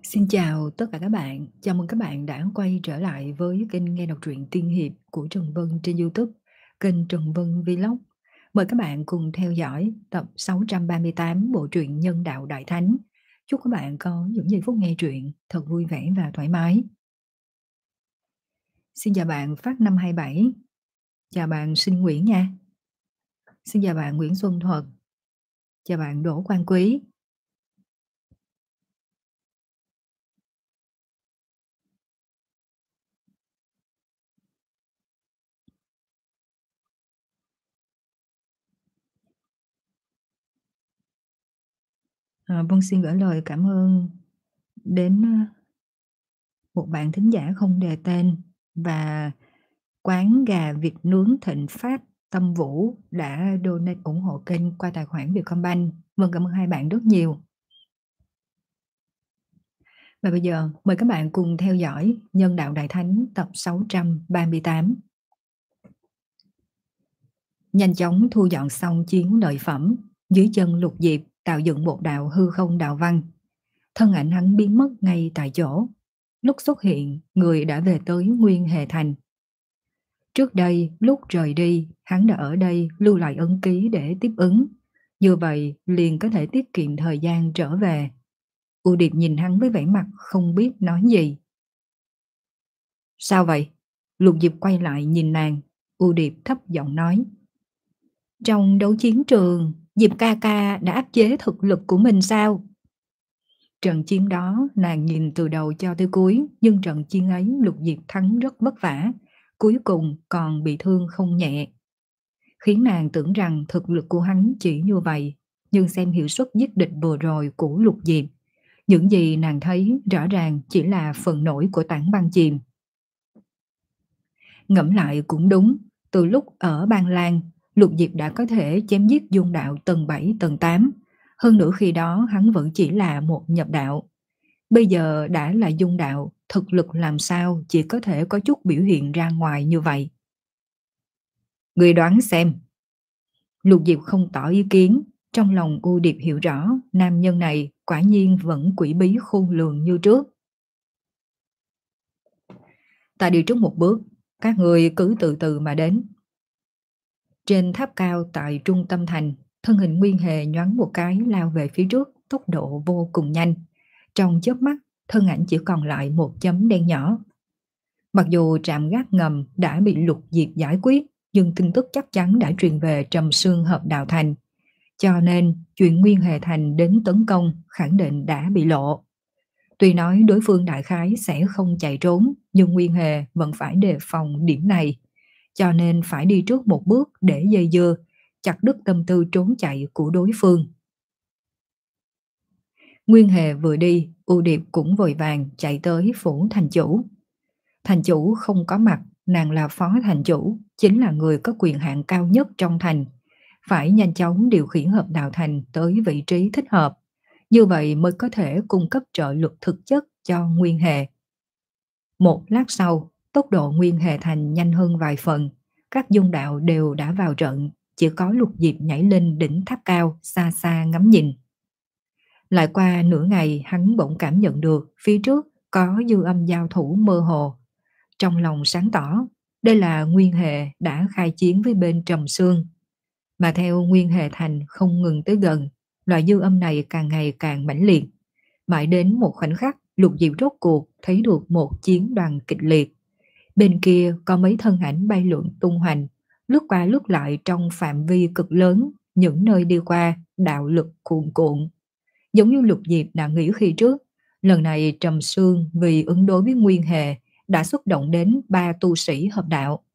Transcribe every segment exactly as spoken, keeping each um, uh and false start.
Xin chào tất cả các bạn, chào mừng các bạn đã quay trở lại với kênh nghe đọc truyện tiên hiệp của Trần Vân trên YouTube, kênh Trần Vân Vlog. Mời các bạn cùng theo dõi tập sáu trăm ba mươi tám bộ truyện Nhân Đạo Đại Thánh. Chúc các bạn có những giây phút nghe truyện thật vui vẻ và thoải mái. Xin chào bạn Phát năm hai bảy, chào bạn Sinh Nguyễn nha. Xin chào bạn Nguyễn Xuân Thuật, chào bạn Đỗ Quang Quý. À, Vân xin gửi lời cảm ơn đến ờ, một bạn thính giả không đề tên và quán gà vịt nướng Thịnh Phát Tâm Vũ đã donate ủng hộ kênh qua tài khoản Vietcombank. Vâng, cảm ơn hai bạn rất nhiều. Và bây giờ mời các bạn cùng theo dõi Nhân Đạo Đại Thánh tập sáu trăm ba mươi tám. Nhanh chóng thu dọn xong chiến lợi phẩm, dưới chân Lục Diệp tạo dựng một đạo hư không đạo văn. Thân ảnh hắn biến mất ngay tại chỗ. Lúc xuất hiện, người đã về tới Nguyên Hề Thành. Trước đây, lúc rời đi, hắn đã ở đây lưu lại ấn ký để tiếp ứng. Như vậy, liền có thể tiết kiệm thời gian trở về. U Điệp nhìn hắn với vẻ mặt không biết nói gì. Sao vậy? Lục Diệp quay lại nhìn nàng. U Điệp thấp giọng nói. Trong đấu chiến trường, Diệp ca ca đã áp chế thực lực của mình sao? Trận chiến đó, nàng nhìn từ đầu cho tới cuối, nhưng trận chiến ấy Lục Diệp thắng rất vất vả. Cuối cùng còn bị thương không nhẹ, khiến nàng tưởng rằng thực lực của hắn chỉ như vậy. Nhưng xem hiệu suất giết địch vừa rồi của Lục Diệp, những gì nàng thấy rõ ràng chỉ là phần nổi của tảng băng chìm. Ngẫm lại cũng đúng, từ lúc ở Ban Lan, Lục Diệp đã có thể chém giết dung đạo tầng bảy tầng tám, hơn nữa khi đó hắn vẫn chỉ là một nhập đạo. Bây giờ đã là dung đạo, thực lực làm sao chỉ có thể có chút biểu hiện ra ngoài như vậy. Người đoán xem. Lục Diệp không tỏ ý kiến, trong lòng U Điệp hiểu rõ nam nhân này quả nhiên vẫn quỷ bí khôn lường như trước. Ta đi trước một bước, các người cứ từ từ mà đến. Trên tháp cao tại trung tâm thành, thân hình Nguyên Hề nhoáng một cái lao về phía trước, tốc độ vô cùng nhanh. Trong chớp mắt, thân ảnh chỉ còn lại một chấm đen nhỏ. Mặc dù trạm gác ngầm đã bị Lục Diệp giải quyết, nhưng tin tức chắc chắn đã truyền về Trầm Sương Hợp Đạo Thành. Cho nên, chuyện Nguyên Hề Thành đến tấn công khẳng định đã bị lộ. Tuy nói đối phương đại khái sẽ không chạy trốn, nhưng Nguyên Hề vẫn phải đề phòng điểm này. Cho nên phải đi trước một bước để dây dưa, chặt đứt tâm tư trốn chạy của đối phương. Nguyên Hề vừa đi, U Điệp cũng vội vàng chạy tới phủ thành chủ. Thành chủ không có mặt, nàng là phó thành chủ, chính là người có quyền hạn cao nhất trong thành. Phải nhanh chóng điều khiển Hợp Đạo Thành tới vị trí thích hợp. Như vậy mới có thể cung cấp trợ lực thực chất cho Nguyên Hề. Một lát sau, tốc độ Nguyên Hề Thành nhanh hơn vài phần. Các dung đạo đều đã vào trận, chỉ có Lục Diệp nhảy lên đỉnh tháp cao xa xa ngắm nhìn. Lại qua nửa ngày, hắn bỗng cảm nhận được phía trước có dư âm giao thủ mơ hồ. Trong lòng sáng tỏ, đây là Nguyên Hề đã khai chiến với bên Trầm Sương. Mà theo Nguyên Hề Thành không ngừng tới gần, loại dư âm này càng ngày càng mãnh liệt. Mãi đến một khoảnh khắc, Lục Diệp rốt cuộc thấy được một chiến đoàn kịch liệt. Bên kia có mấy thân ảnh bay lượn tung hoành, lướt qua lướt lại trong phạm vi cực lớn, những nơi đi qua đạo lực cuồn cuộn. Giống như Lục Diệp đã nghĩ khi trước, lần này Trầm Sương vì ứng đối với Nguyên Hề đã xuất động đến ba tu sĩ hợp đạo.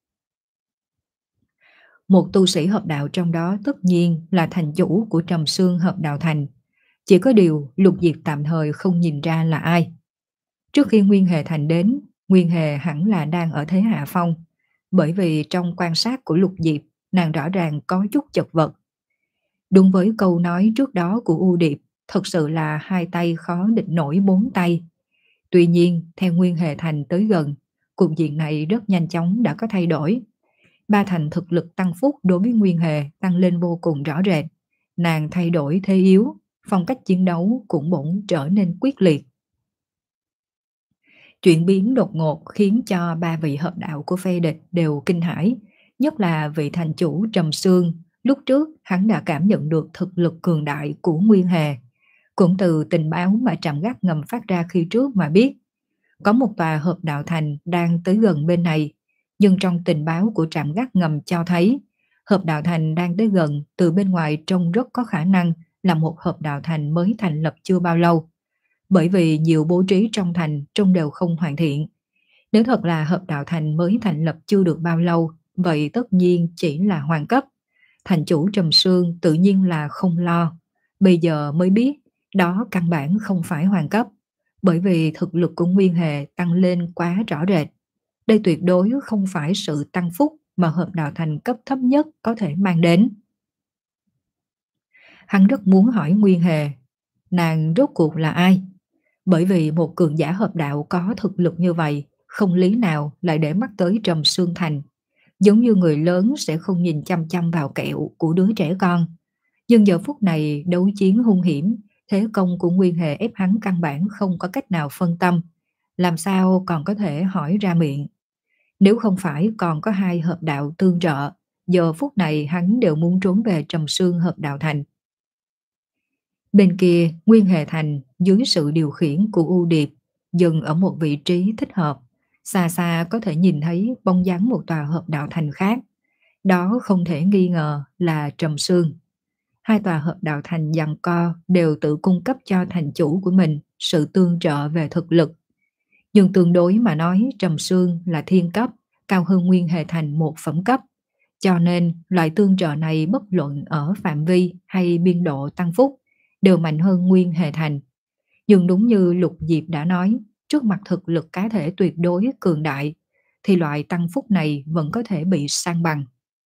Một tu sĩ hợp đạo trong đó tất nhiên là thành chủ của Trầm Sương Hợp Đạo Thành. Chỉ có điều Lục Diệp tạm thời không nhìn ra là ai. Trước khi Nguyên Hề Thành đến, Nguyên Hề hẳn là đang ở thế hạ phong. Bởi vì trong quan sát của Lục Diệp, nàng rõ ràng có chút chật vật. Đúng với câu nói trước đó của U Điệp, thật sự là hai tay khó địch nổi bốn tay. Tuy nhiên, theo Nguyên Hề Thành tới gần, cục diện này rất nhanh chóng đã có thay đổi. Ba thành thực lực tăng phúc đối với Nguyên Hề tăng lên vô cùng rõ rệt. Nàng thay đổi thế yếu, phong cách chiến đấu cũng bỗng trở nên quyết liệt. Chuyển biến đột ngột khiến cho ba vị hợp đạo của phe địch đều kinh hãi, nhất là vị thành chủ Trầm Xương. Lúc trước hắn đã cảm nhận được thực lực cường đại của Nguyên Hề, cũng từ tình báo mà Trạm Gác Ngầm phát ra khi trước mà biết có một tòa hợp đạo thành đang tới gần bên này, nhưng trong tình báo của Trạm Gác Ngầm cho thấy hợp đạo thành đang tới gần từ bên ngoài trông rất có khả năng là một hợp đạo thành mới thành lập chưa bao lâu, bởi vì nhiều bố trí trong thành trông đều không hoàn thiện. Nếu thật là hợp đạo thành mới thành lập chưa được bao lâu, vậy tất nhiên chỉ là hoàng cấp. Thành chủ Trầm Sương tự nhiên là không lo. Bây giờ mới biết đó căn bản không phải hoàng cấp, bởi vì thực lực của Nguyên Hề tăng lên quá rõ rệt. Đây tuyệt đối không phải sự tăng phúc mà hợp đạo thành cấp thấp nhất có thể mang đến. Hắn rất muốn hỏi Nguyên Hề, nàng rốt cuộc là ai? Bởi vì một cường giả hợp đạo có thực lực như vậy, không lý nào lại để mắt tới Trầm Sương Thành. Giống như người lớn sẽ không nhìn chăm chăm vào kẹo của đứa trẻ con. Nhưng giờ phút này đấu chiến hung hiểm, thế công của Nguyên Hề ép hắn căn bản không có cách nào phân tâm. Làm sao còn có thể hỏi ra miệng? Nếu không phải còn có hai hợp đạo tương trợ, giờ phút này hắn đều muốn trốn về Trầm Sương hợp đạo thành. Bên kia, Nguyên Hề Thành dưới sự điều khiển của U Điệp dừng ở một vị trí thích hợp. Xa xa có thể nhìn thấy bóng dáng một tòa hợp đạo thành khác. Đó không thể nghi ngờ là Trầm Sương. Hai tòa hợp đạo thành giằng co đều tự cung cấp cho thành chủ của mình sự tương trợ về thực lực. Nhưng tương đối mà nói, Trầm Sương là thiên cấp, cao hơn Nguyên Hề Thành một phẩm cấp. Cho nên loại tương trợ này bất luận ở phạm vi hay biên độ tăng phúc đều mạnh hơn Nguyên Hề Thành. Nhưng đúng như Lục Diệp đã nói, trước mặt thực lực cá thể tuyệt đối cường đại, thì loại tăng phúc này vẫn có thể bị san bằng.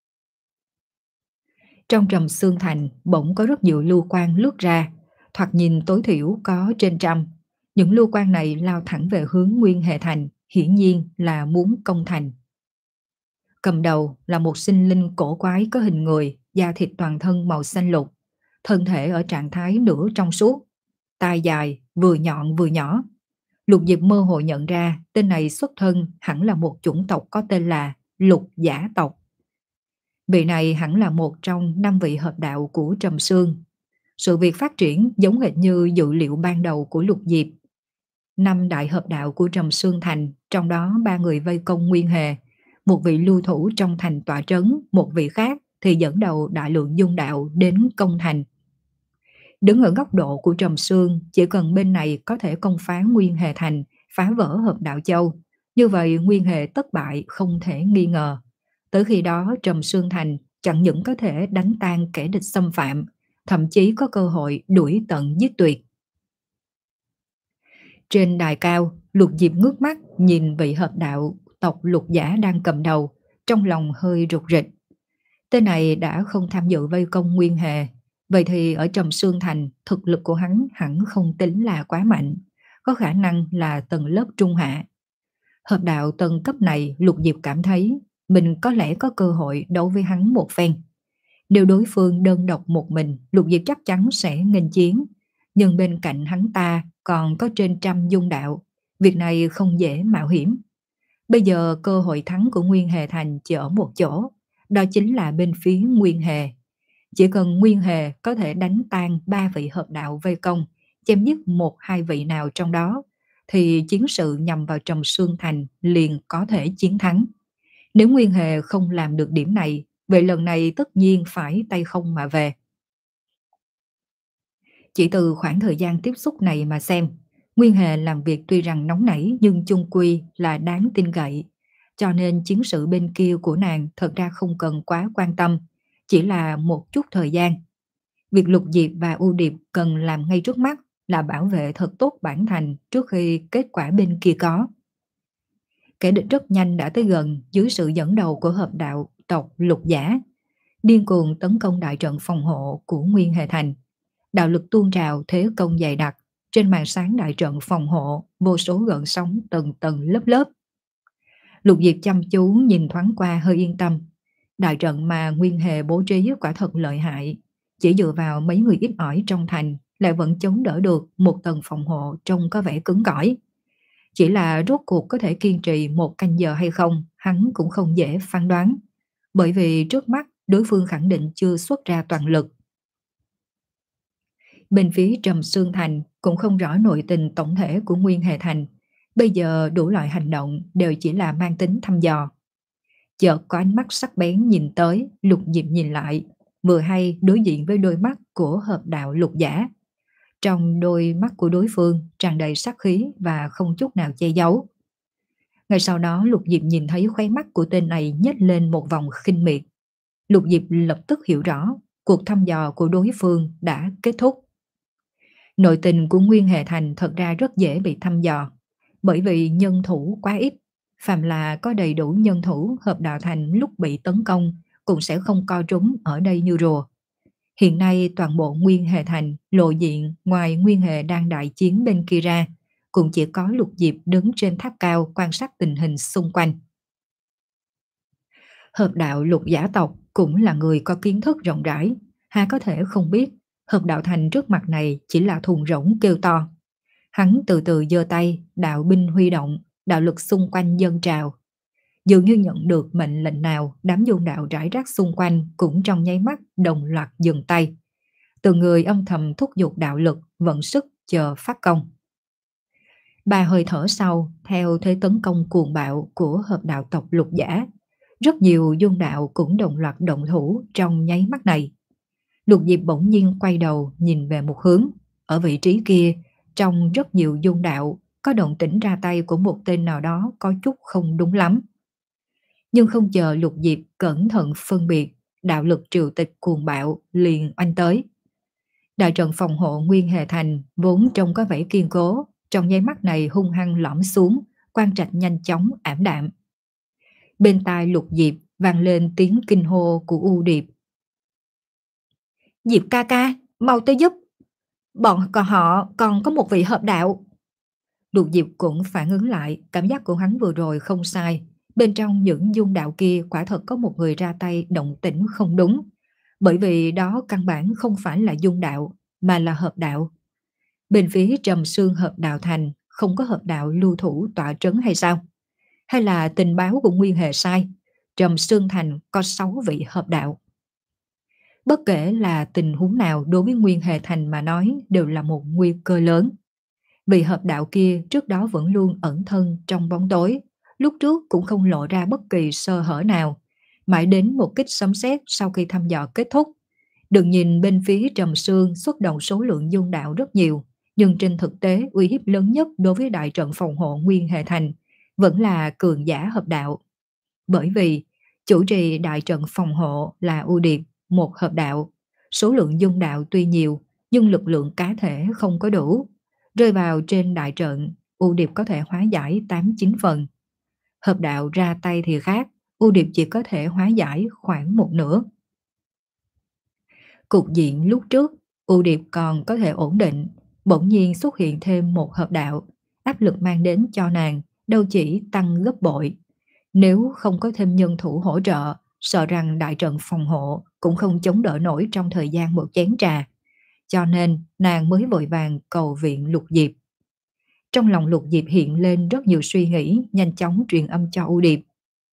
Trong Trầm Sương Thành bỗng có rất nhiều lưu quang lướt ra, thoạt nhìn tối thiểu có trên trăm. Những lưu quang này lao thẳng về hướng Nguyên Hề Thành, hiển nhiên là muốn công thành. Cầm đầu là một sinh linh cổ quái có hình người, da thịt toàn thân màu xanh lục, thân thể ở trạng thái nửa trong suốt, tai dài, vừa nhọn vừa nhỏ. Lục Diệp mơ hồ nhận ra tên này xuất thân hẳn là một chủng tộc có tên là Lục Giả tộc. Vị này hẳn là một trong năm vị hợp đạo của Trầm Sương. Sự việc phát triển giống hệt như dự liệu ban đầu của Lục Diệp. Năm đại hợp đạo của Trầm Sương Thành, trong đó ba người vây công Nguyên Hề, một vị lưu thủ trong thành tọa trấn, một vị khác thì dẫn đầu đại lượng dung đạo đến công thành. Đứng ở góc độ của Trầm Sương, chỉ cần bên này có thể công phá Nguyên Hề Thành, phá vỡ hợp đạo châu, như vậy Nguyên Hề thất bại không thể nghi ngờ. Tới khi đó Trầm Sương Thành chẳng những có thể đánh tan kẻ địch xâm phạm, thậm chí có cơ hội đuổi tận giết tuyệt. Trên đài cao, Lục Diệp ngước mắt nhìn vị hợp đạo tộc Lục Giả đang cầm đầu, trong lòng hơi rụt rịch. Tên này đã không tham dự vây công Nguyên Hề, vậy thì ở Trầm Sương Thành thực lực của hắn hẳn không tính là quá mạnh, có khả năng là tầng lớp trung hạ. Hợp đạo tầng cấp này Lục Diệp cảm thấy mình có lẽ có cơ hội đấu với hắn một phen. Nếu đối phương đơn độc một mình, Lục Diệp chắc chắn sẽ nghênh chiến, nhưng bên cạnh hắn ta còn có trên trăm dung đạo, việc này không dễ mạo hiểm. Bây giờ cơ hội thắng của Nguyên Hề Thành chỉ ở một chỗ, đó chính là bên phía Nguyên Hề. Chỉ cần Nguyên Hề có thể đánh tan ba vị hợp đạo vây công, chém giết một hai vị nào trong đó, thì chiến sự nhằm vào Trầm Sương Thành liền có thể chiến thắng. Nếu Nguyên Hề không làm được điểm này, vậy lần này tất nhiên phải tay không mà về. Chỉ từ khoảng thời gian tiếp xúc này mà xem, Nguyên Hề làm việc tuy rằng nóng nảy nhưng chung quy là đáng tin cậy, cho nên chiến sự bên kia của nàng thật ra không cần quá quan tâm, chỉ là một chút thời gian. Việc Lục Diệp và U Điệp cần làm ngay trước mắt là bảo vệ thật tốt bản thành trước khi kết quả bên kia có. Kẻ địch rất nhanh đã tới gần dưới sự dẫn đầu của hợp đạo tộc Lục Giả, điên cuồng tấn công đại trận phòng hộ của Nguyên Hề Thành. Đạo lực tuôn trào thế công dày đặc, trên màn sáng đại trận phòng hộ vô số gợn sóng tầng tầng lớp lớp. Lục Diệp chăm chú nhìn thoáng qua hơi yên tâm. Đại trận mà Nguyên Hề bố trí quả thật lợi hại, chỉ dựa vào mấy người ít ỏi trong thành lại vẫn chống đỡ được một tầng phòng hộ trông có vẻ cứng cỏi. Chỉ là rốt cuộc có thể kiên trì một canh giờ hay không, hắn cũng không dễ phán đoán, bởi vì trước mắt đối phương khẳng định chưa xuất ra toàn lực. Bên phía Trầm Sương Thành cũng không rõ nội tình tổng thể của Nguyên Hề Thành, bây giờ đủ loại hành động đều chỉ là mang tính thăm dò. Chợt có ánh mắt sắc bén nhìn tới, Lục Diệp nhìn lại, vừa hay đối diện với đôi mắt của hợp đạo Lục Giả. Trong đôi mắt của đối phương tràn đầy sát khí và không chút nào che giấu. Ngay sau đó Lục Diệp nhìn thấy khóe mắt của tên này nhếch lên một vòng khinh miệt. Lục Diệp lập tức hiểu rõ, cuộc thăm dò của đối phương đã kết thúc. Nội tình của Nguyên Hệ Thành thật ra rất dễ bị thăm dò, bởi vì nhân thủ quá ít. Phàm là có đầy đủ nhân thủ, hợp đạo thành lúc bị tấn công cũng sẽ không co trúng ở đây như rùa. Hiện nay toàn bộ Nguyên Hệ Thành lộ diện, ngoài Nguyên Hệ đang đại chiến bên kia ra, cũng chỉ có Lục Diệp đứng trên tháp cao quan sát tình hình xung quanh. Hợp đạo Lục Giả tộc cũng là người có kiến thức rộng rãi, há có thể không biết hợp đạo thành trước mặt này chỉ là thùng rỗng kêu to. Hắn từ từ giơ tay, đạo binh huy động, đạo lực xung quanh dâng trào. Dường như nhận được mệnh lệnh nào, đám dung đạo rải rác xung quanh cũng trong nháy mắt đồng loạt dừng tay. Từng người âm thầm thúc giục đạo lực, vận sức chờ phát công. Ba hơi thở sau, theo thế tấn công cuồng bạo của hợp đạo tộc Lục Giả, rất nhiều dung đạo cũng đồng loạt động thủ trong nháy mắt này. Lục Diệp bỗng nhiên quay đầu nhìn về một hướng, ở vị trí kia, trong rất nhiều dung đạo, có động tĩnh ra tay của một tên nào đó có chút không đúng lắm. Nhưng không chờ Lục Diệp cẩn thận phân biệt, đạo lực triều tịch cuồng bạo liền oanh tới. Đại trận phòng hộ Nguyên Hề Thành vốn trông có vẻ kiên cố, trong nháy mắt này hung hăng lõm xuống, quang trạch nhanh chóng ảm đạm. Bên tai Lục Diệp vang lên tiếng kinh hô của U Điệp. Diệp ca ca, mau tới giúp. Bọn còn họ còn có một vị hợp đạo. Lục Diệp cũng phản ứng lại, cảm giác của hắn vừa rồi không sai. Bên trong những dung đạo kia quả thật có một người ra tay động tĩnh không đúng. Bởi vì đó căn bản không phải là dung đạo, mà là hợp đạo. Bên phía Trầm Sương hợp đạo thành không có hợp đạo lưu thủ tọa trấn hay sao? Hay là tình báo của Nguyên Hề sai? Trầm Sương thành có sáu vị hợp đạo. Bất kể là tình huống nào đối với Nguyên Hề Thành mà nói đều là một nguy cơ lớn. Vị hợp đạo kia trước đó vẫn luôn ẩn thân trong bóng tối, lúc trước cũng không lộ ra bất kỳ sơ hở nào. Mãi đến một kích sấm sét sau khi thăm dò kết thúc. Đừng nhìn bên phía Trầm Sương xuất động số lượng dung đạo rất nhiều, nhưng trên thực tế uy hiếp lớn nhất đối với đại trận phòng hộ Nguyên Hề Thành vẫn là cường giả hợp đạo. Bởi vì chủ trì đại trận phòng hộ là U Điệp, một hợp đạo. Số lượng dung đạo tuy nhiều, nhưng lực lượng cá thể không có đủ. Rơi vào trên đại trận, U Điệp có thể hóa giải tám chín phần. Hợp đạo ra tay thì khác, U Điệp chỉ có thể hóa giải khoảng một nửa. Cục diện lúc trước, U Điệp còn có thể ổn định, bỗng nhiên xuất hiện thêm một hợp đạo, áp lực mang đến cho nàng đâu chỉ tăng gấp bội. Nếu không có thêm nhân thủ hỗ trợ, sợ rằng đại trận phòng hộ cũng không chống đỡ nổi trong thời gian một chén trà. Cho nên nàng mới vội vàng cầu viện Lục Diệp. Trong lòng Lục Diệp hiện lên rất nhiều suy nghĩ, nhanh chóng truyền âm cho U Điệp.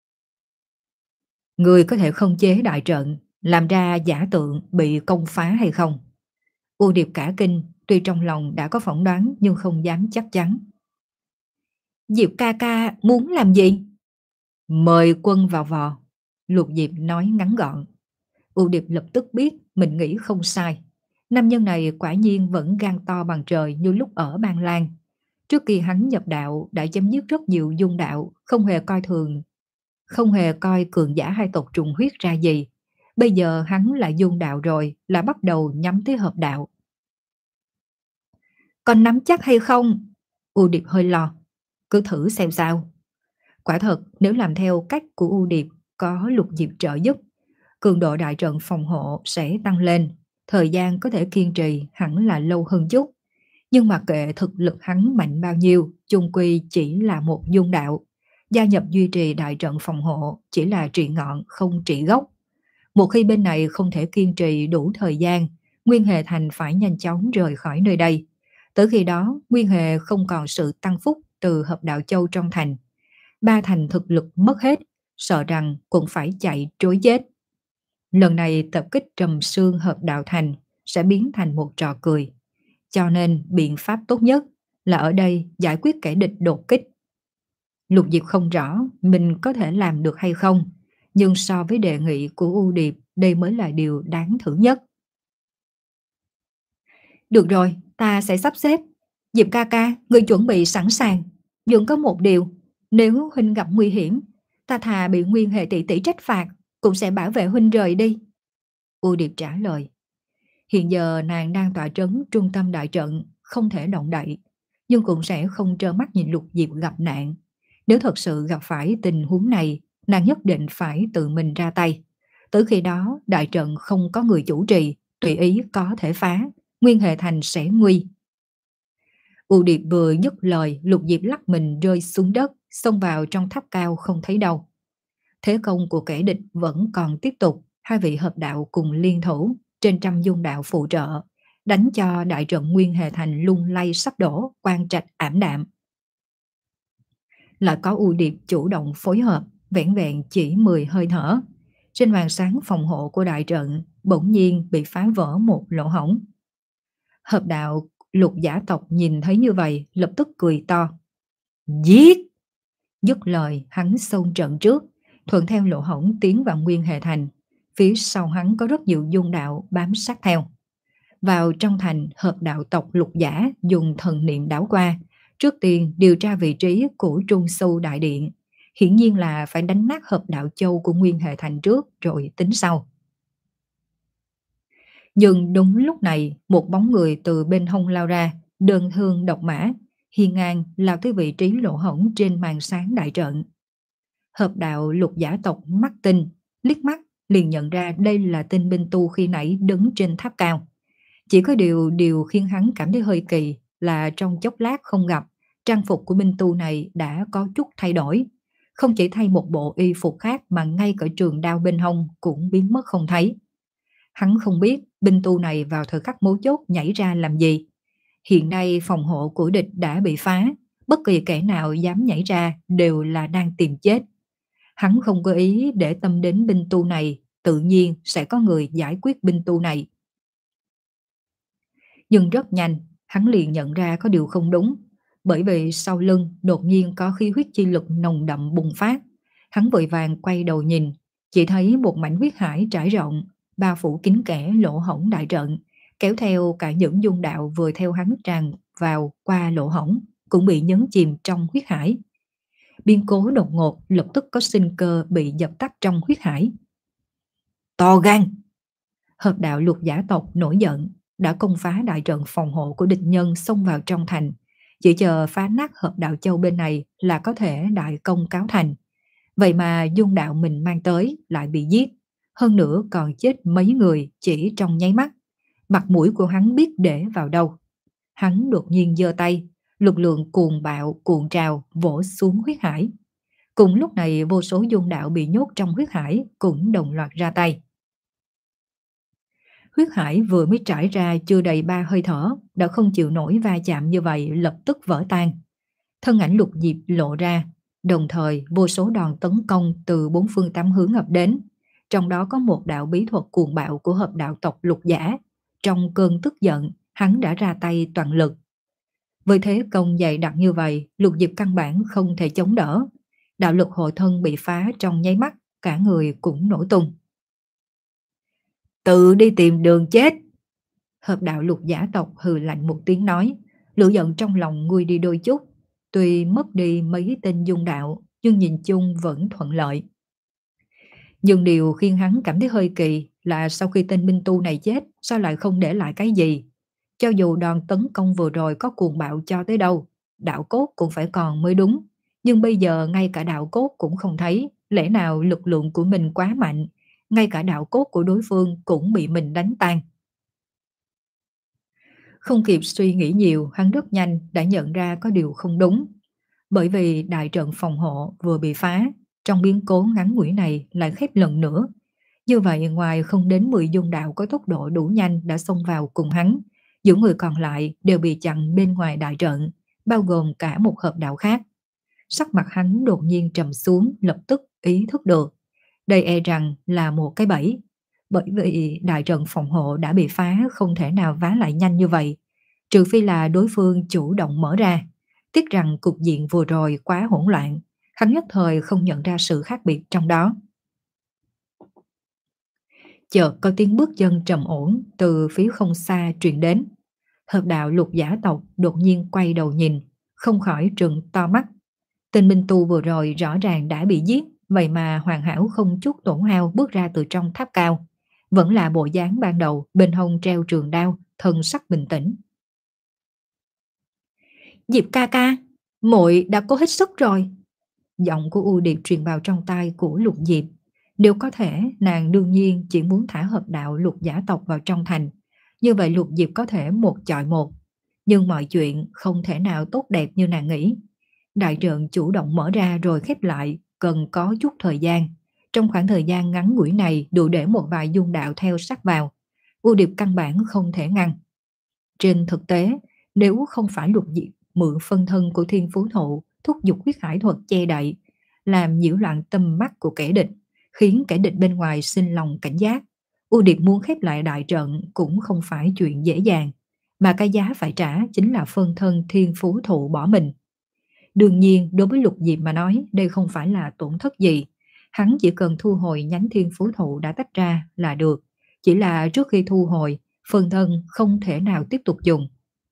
Người có thể không chế đại trận, làm ra giả tượng bị công phá hay không? U Điệp cả kinh, tuy trong lòng đã có phỏng đoán nhưng không dám chắc chắn. Diệp ca ca muốn làm gì? Mời quân vào vò. Lục Diệp nói ngắn gọn. U Điệp lập tức biết mình nghĩ không sai. Nam nhân này quả nhiên vẫn gan to bằng trời như lúc ở Ban Lan. Trước khi hắn nhập đạo đã chấm dứt rất nhiều dung đạo, không hề coi thường, không hề coi cường giả hai tộc trùng huyết ra gì. Bây giờ hắn là dung đạo rồi, là bắt đầu nhắm tới hợp đạo. Còn nắm chắc hay không? U Điệp hơi lo. Cứ thử xem sao. Quả thật, nếu làm theo cách của U Điệp, có Lục Diệp trợ giúp, cường độ đại trận phòng hộ sẽ tăng lên, thời gian có thể kiên trì hẳn là lâu hơn chút. Nhưng mà kệ thực lực hắn mạnh bao nhiêu, chung quy chỉ là một dung đạo. Gia nhập duy trì đại trận phòng hộ chỉ là trị ngọn không trị gốc. Một khi bên này không thể kiên trì đủ thời gian, Nguyên Hề Thành phải nhanh chóng rời khỏi nơi đây. Tới khi đó, Nguyên Hề không còn sự tăng phúc từ hợp đạo châu trong thành. Ba thành thực lực mất hết, sợ rằng cũng phải chạy trối chết. Lần này tập kích Trầm Sương hợp đạo thành sẽ biến thành một trò cười. Cho nên biện pháp tốt nhất là ở đây giải quyết kẻ địch đột kích. Lục Diệp không rõ mình có thể làm được hay không, nhưng so với đề nghị của U Điệp, đây mới là điều đáng thử nhất. Được rồi, ta sẽ sắp xếp. Diệp ca ca, người chuẩn bị sẵn sàng. Nhưng có một điều, nếu huynh gặp nguy hiểm, ta thà bị Nguyên Hệ tỷ tỷ trách phạt, cũng sẽ bảo vệ huynh rời đi. U Điệp trả lời. Hiện giờ nàng đang tọa trấn trung tâm đại trận, không thể động đậy, nhưng cũng sẽ không trơ mắt nhìn Lục Diệp gặp nạn. Nếu thật sự gặp phải tình huống này, nàng nhất định phải tự mình ra tay. Tới khi đó, đại trận không có người chủ trì, tùy ý có thể phá, Nguyên Hệ thành sẽ nguy. U Điệp vừa dứt lời, Lục Diệp lắc mình rơi xuống đất, xông vào trong tháp cao không thấy đâu. Thế công của kẻ địch vẫn còn tiếp tục, hai vị hợp đạo cùng liên thủ, trên trăm dung đạo phụ trợ, đánh cho đại trận Nguyên Hệ thành lung lay sắp đổ, quang trạch ảm đạm. Lại có U Điệp chủ động phối hợp, vẻn vẹn chỉ mười hơi thở. Trên màn sáng phòng hộ của đại trận bỗng nhiên bị phá vỡ một lỗ hổng. Hợp đạo Lục giả tộc nhìn thấy như vậy, lập tức cười to. Giết! Dứt lời, hắn xông trận trước, thuận theo lỗ hổng tiến vào Nguyên Hệ thành. Phía sau hắn có rất nhiều dung đạo bám sát theo. Vào trong thành, hợp đạo tộc Lục giả dùng thần niệm đảo qua, trước tiên điều tra vị trí của Trung Sâu Đại Điện. Hiển nhiên là phải đánh nát hợp đạo châu của Nguyên Hệ thành trước rồi tính sau. Nhưng đúng lúc này, một bóng người từ bên hông lao ra, đơn thương độc mã, hiên ngang lao tới vị trí lỗ hổng trên màn sáng đại trận. Hợp đạo Lục giả tộc mắt tinh, liếc mắt liền nhận ra đây là tên binh tu khi nãy đứng trên tháp cao. Chỉ có điều điều khiến hắn cảm thấy hơi kỳ là trong chốc lát không gặp, trang phục của binh tu này đã có chút thay đổi. Không chỉ thay một bộ y phục khác mà ngay cả trường đao bên hông cũng biến mất không thấy. Hắn không biết binh tu này vào thời khắc mấu chốt nhảy ra làm gì. Hiện nay phòng hộ của địch đã bị phá, bất kỳ kẻ nào dám nhảy ra đều là đang tìm chết. Hắn không có ý để tâm đến binh tu này, tự nhiên sẽ có người giải quyết binh tu này. Nhưng rất nhanh, hắn liền nhận ra có điều không đúng, bởi vì sau lưng đột nhiên có khí huyết chi lực nồng đậm bùng phát. Hắn vội vàng quay đầu nhìn, chỉ thấy một mảnh huyết hải trải rộng, bao phủ kín kẽ lỗ hổng đại trận, kéo theo cả những dung đạo vừa theo hắn tràn vào qua lỗ hổng, cũng bị nhấn chìm trong huyết hải. Biến cố đột ngột, lập tức có sinh cơ bị dập tắt trong huyết hải. To gan! Hợp đạo Lục giả tộc nổi giận, đã công phá đại trận phòng hộ của địch nhân, xông vào trong thành, chỉ chờ phá nát hợp đạo châu bên này là có thể đại công cáo thành. Vậy mà dung đạo mình mang tới lại bị giết, hơn nữa còn chết mấy người chỉ trong nháy mắt. Mặt mũi của hắn biết để vào đâu. Hắn đột nhiên giơ tay, lực lượng cuồng bạo cuộn trào vỗ xuống huyết hải. Cùng lúc này vô số dung đạo bị nhốt trong huyết hải cũng đồng loạt ra tay. Huyết hải vừa mới trải ra chưa đầy ba hơi thở, đã không chịu nổi va chạm như vậy, lập tức vỡ tan. Thân ảnh Lục Diệp lộ ra, đồng thời vô số đòn tấn công từ bốn phương tám hướng ập đến. Trong đó có một đạo bí thuật cuồng bạo của hợp đạo tộc Lục giả. Trong cơn tức giận, hắn đã ra tay toàn lực. Với thế công dày đặc như vậy, Lục Diệp căn bản không thể chống đỡ. Đạo lực hộ thân bị phá trong nháy mắt, cả người cũng nổ tung. Tự đi tìm đường chết! Hợp đạo Lục giả tộc hừ lạnh một tiếng nói, lửa giận trong lòng nguôi đi đôi chút. Tuy mất đi mấy tên dung đạo, nhưng nhìn chung vẫn thuận lợi. Nhưng điều khiến hắn cảm thấy hơi kỳ là sau khi tên binh tu này chết, sao lại không để lại cái gì? Cho dù đòn tấn công vừa rồi có cuồng bạo cho tới đâu, đạo cốt cũng phải còn mới đúng. Nhưng bây giờ ngay cả đạo cốt cũng không thấy, lẽ nào lực lượng của mình quá mạnh, ngay cả đạo cốt của đối phương cũng bị mình đánh tan. Không kịp suy nghĩ nhiều, hắn rất nhanh đã nhận ra có điều không đúng. Bởi vì đại trận phòng hộ vừa bị phá, trong biến cố ngắn ngủi này lại khép lần nữa. Như vậy ngoài không đến mười dung đạo có tốc độ đủ nhanh đã xông vào cùng hắn, những người còn lại đều bị chặn bên ngoài đại trận, bao gồm cả một hợp đạo khác. Sắc mặt hắn đột nhiên trầm xuống, lập tức ý thức được. Đây e rằng là một cái bẫy, bởi vì đại trận phòng hộ đã bị phá, không thể nào vá lại nhanh như vậy, trừ phi là đối phương chủ động mở ra. Tiếc rằng cục diện vừa rồi quá hỗn loạn, hắn nhất thời không nhận ra sự khác biệt trong đó. Chợt có tiếng bước chân trầm ổn từ phía không xa truyền đến. Hợp đạo Lục giả tộc đột nhiên quay đầu nhìn, không khỏi trừng to mắt. Tên minh tu vừa rồi rõ ràng đã bị giết, vậy mà hoàn hảo không chút tổn hao bước ra từ trong tháp cao. Vẫn là bộ dáng ban đầu, bên hông treo trường đao, thân sắc bình tĩnh. Diệp ca ca, muội đã cố hết sức rồi. Giọng của U Điệp truyền vào trong tai của Lục Diệp. Nếu có thể, nàng đương nhiên chỉ muốn thả hợp đạo Lục giả tộc vào trong thành. Như vậy Lục Diệp có thể một chọi một. Nhưng mọi chuyện không thể nào tốt đẹp như nàng nghĩ. Đại trận chủ động mở ra rồi khép lại, cần có chút thời gian. Trong khoảng thời gian ngắn ngủi này đủ để một vài dung đạo theo sát vào. U Điệp căn bản không thể ngăn. Trên thực tế, nếu không phải Lục Diệp mượn phân thân của Thiên Phú Thụ thúc giục huyết hải thuật che đậy, làm nhiễu loạn tâm mắt của kẻ địch, khiến kẻ địch bên ngoài sinh lòng cảnh giác, U Điệp muốn khép lại đại trận cũng không phải chuyện dễ dàng, mà cái giá phải trả chính là phân thân Thiên Phú Thụ bỏ mình. Đương nhiên, đối với Lục Diệp mà nói, đây không phải là tổn thất gì. Hắn chỉ cần thu hồi nhánh Thiên Phú Thụ đã tách ra là được. Chỉ là trước khi thu hồi, phân thân không thể nào tiếp tục dùng.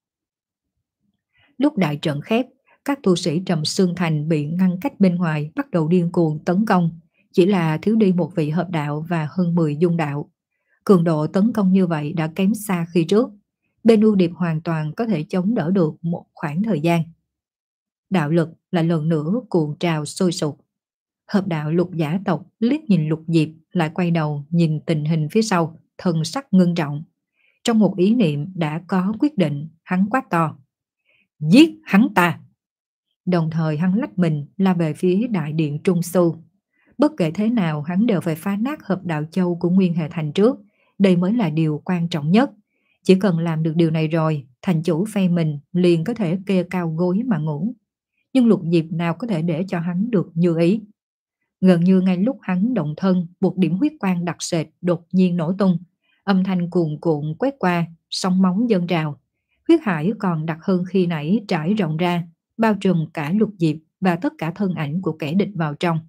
Lúc đại trận khép, các tu sĩ Trầm Xương Thành bị ngăn cách bên ngoài bắt đầu điên cuồng tấn công. Chỉ là thiếu đi một vị hợp đạo và hơn mười dung đạo. Cường độ tấn công như vậy đã kém xa khi trước. Bên U Điệp hoàn toàn có thể chống đỡ được một khoảng thời gian. Đạo lực lại lần nữa cuộn trào sôi sục. Hợp đạo Lục giả tộc liếc nhìn Lục Diệp, lại quay đầu nhìn tình hình phía sau, thần sắc ngưng trọng. Trong một ý niệm đã có quyết định, hắn quát to: giết hắn ta! Đồng thời hắn lách mình la về phía đại điện Trung Su. Bất kể thế nào hắn đều phải phá nát hợp đạo châu của Nguyên Hệ Thành trước. Đây mới là điều quan trọng nhất. Chỉ cần làm được điều này rồi, thành chủ phe mình liền có thể kê cao gối mà ngủ. Nhưng Lục Diệp nào có thể để cho hắn được như ý. Gần như ngay lúc hắn động thân, một điểm huyết quang đặc sệt đột nhiên nổ tung. Âm thanh cuồn cuộn quét qua, sóng máu dâng trào. Huyết hải còn đặc hơn khi nãy trải rộng ra, bao trùm cả Lục Diệp và tất cả thân ảnh của kẻ địch vào trong.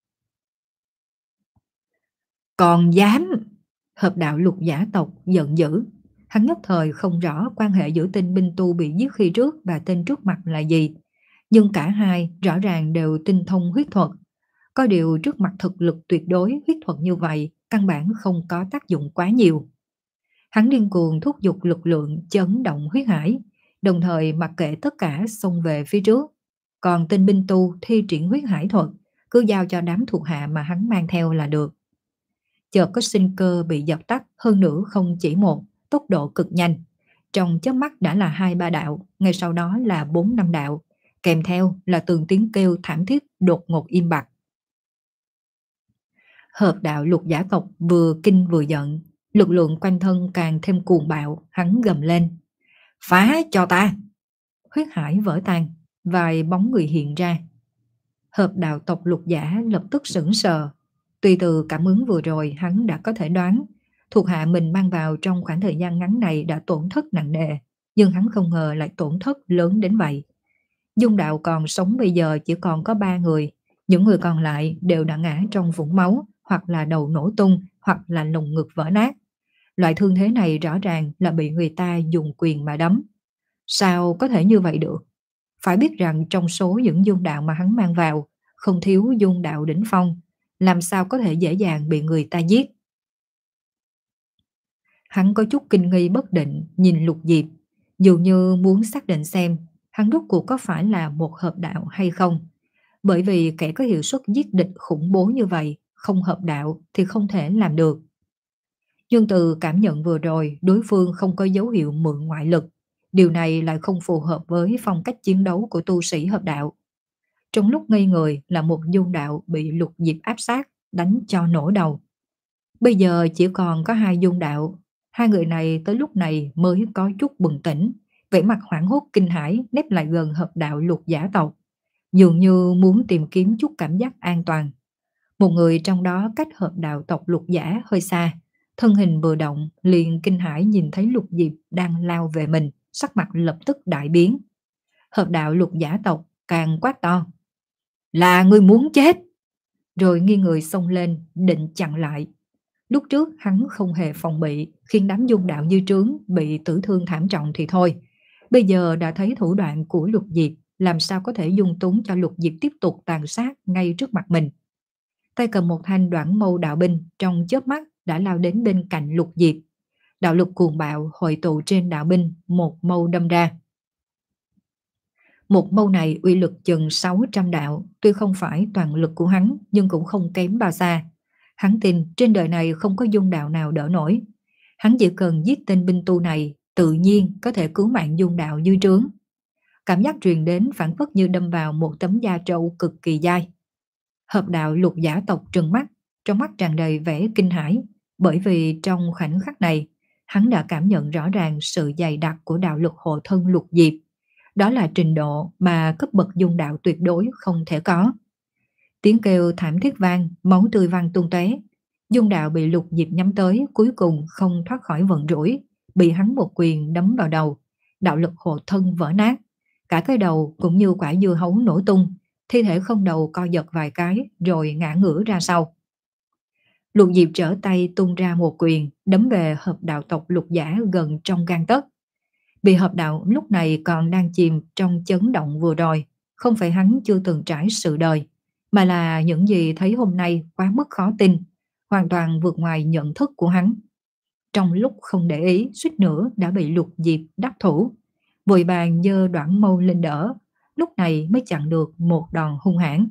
Còn dám! Hợp đạo Lục giả tộc giận dữ. Hắn nhất thời không rõ quan hệ giữa tên binh tu bị giết khi trước và tên trước mặt là gì. Nhưng cả hai rõ ràng đều tinh thông huyết thuật. Có điều trước mặt thực lực tuyệt đối huyết thuật như vậy, căn bản không có tác dụng quá nhiều. Hắn điên cuồng thúc giục lực lượng chấn động huyết hải, đồng thời mặc kệ tất cả xông về phía trước. Còn tên binh tu thi triển huyết hải thuật, cứ giao cho đám thuộc hạ mà hắn mang theo là được. Chợt có sinh cơ bị dập tắt, hơn nữa không chỉ một, tốc độ cực nhanh. Trong chớp mắt đã là hai ba đạo, ngay sau đó là bốn năm đạo, kèm theo là từng tiếng kêu thảm thiết đột ngột im bặt. Hợp đạo Lục giả tộc vừa kinh vừa giận, lực lượng quanh thân càng thêm cuồng bạo, hắn gầm lên: phá cho ta! Huyết hải vỡ tan, vài bóng người hiện ra. Hợp đạo tộc Lục giả lập tức sững sờ. Tuy từ cảm ứng vừa rồi hắn đã có thể đoán thuộc hạ mình mang vào trong khoảng thời gian ngắn này đã tổn thất nặng nề, nhưng hắn không ngờ lại tổn thất lớn đến vậy. Dung đạo còn sống bây giờ chỉ còn có ba người, những người còn lại đều đã ngã trong vũng máu, hoặc là đầu nổ tung, hoặc là lồng ngực vỡ nát. Loại thương thế này rõ ràng là bị người ta dùng quyền mà đấm. Sao có thể như vậy được? Phải biết rằng trong số những dung đạo mà hắn mang vào, không thiếu dung đạo đỉnh phong, làm sao có thể dễ dàng bị người ta giết. Hắn có chút kinh nghi bất định nhìn Lục Diệp, dường như muốn xác định xem hắn rốt cuộc có phải là một hợp đạo hay không. Bởi vì kẻ có hiệu suất giết địch khủng bố như vậy, không hợp đạo thì không thể làm được. Nhưng từ cảm nhận vừa rồi, đối phương không có dấu hiệu mượn ngoại lực. Điều này lại không phù hợp với phong cách chiến đấu của tu sĩ hợp đạo. Trong lúc ngây người là một dung đạo bị Lục Diệp áp sát, đánh cho nổ đầu. Bây giờ chỉ còn có hai dung đạo. Hai người này tới lúc này mới có chút bừng tỉnh. vẻ mặt hoảng hốt kinh hãi nép lại gần hợp đạo lục giả tộc, dường như muốn tìm kiếm chút cảm giác an toàn. Một người trong đó cách hợp đạo tộc lục giả hơi xa, thân hình vừa động liền kinh hãi nhìn thấy Lục Diệp đang lao về mình, sắc mặt lập tức đại biến. Hợp đạo lục giả tộc càng quát to: "Là người muốn chết!" Rồi nghiêng người xông lên định chặn lại. Lúc trước hắn không hề phòng bị, khiến đám dung đạo như trướng bị tử thương thảm trọng thì thôi. Bây giờ đã thấy thủ đoạn của Lục Diệp, làm sao có thể dung túng cho Lục Diệp tiếp tục tàn sát ngay trước mặt mình. Tay cầm một thanh đoạn mâu đạo binh, trong chớp mắt đã lao đến bên cạnh Lục Diệp. Đạo lực cuồng bạo hội tụ trên đạo binh, một mâu đâm ra. Một mâu này uy lực chừng sáu trăm đạo, tuy không phải toàn lực của hắn nhưng cũng không kém bao xa. Hắn tin trên đời này không có dung đạo nào đỡ nổi. Hắn chỉ cần giết tên binh tu này, tự nhiên có thể cứu mạng dung đạo dưới trướng. Cảm giác truyền đến phản phất như đâm vào một tấm da trâu cực kỳ dai. Hợp đạo lục giả tộc trừng mắt, trong mắt tràn đầy vẻ kinh hãi, bởi vì trong khoảnh khắc này, hắn đã cảm nhận rõ ràng sự dày đặc của đạo lực hộ thân Lục Diệp. Đó là trình độ mà cấp bậc dung đạo tuyệt đối không thể có. Tiếng kêu thảm thiết vang, máu tươi văng tung tóe. Dung đạo bị Lục Diệp nhắm tới, cuối cùng không thoát khỏi vận rủi, bị hắn một quyền đấm vào đầu, đạo lực hộ thân vỡ nát, cả cái đầu cũng như quả dưa hấu nổ tung, thi thể không đầu co giật vài cái rồi ngã ngửa ra sau. Lục Diệp trở tay tung ra một quyền đấm về hợp đạo tộc lục giả gần trong gang tấc. Vì hợp đạo lúc này còn đang chìm trong chấn động vừa rồi, không phải hắn chưa từng trải sự đời, mà là những gì thấy hôm nay quá mức khó tin, hoàn toàn vượt ngoài nhận thức của hắn. Trong lúc không để ý, suýt nữa đã bị Lục Diệp đắc thủ, vội vàng giơ đoạn mâu lên đỡ, lúc này mới chặn được một đòn hung hãn.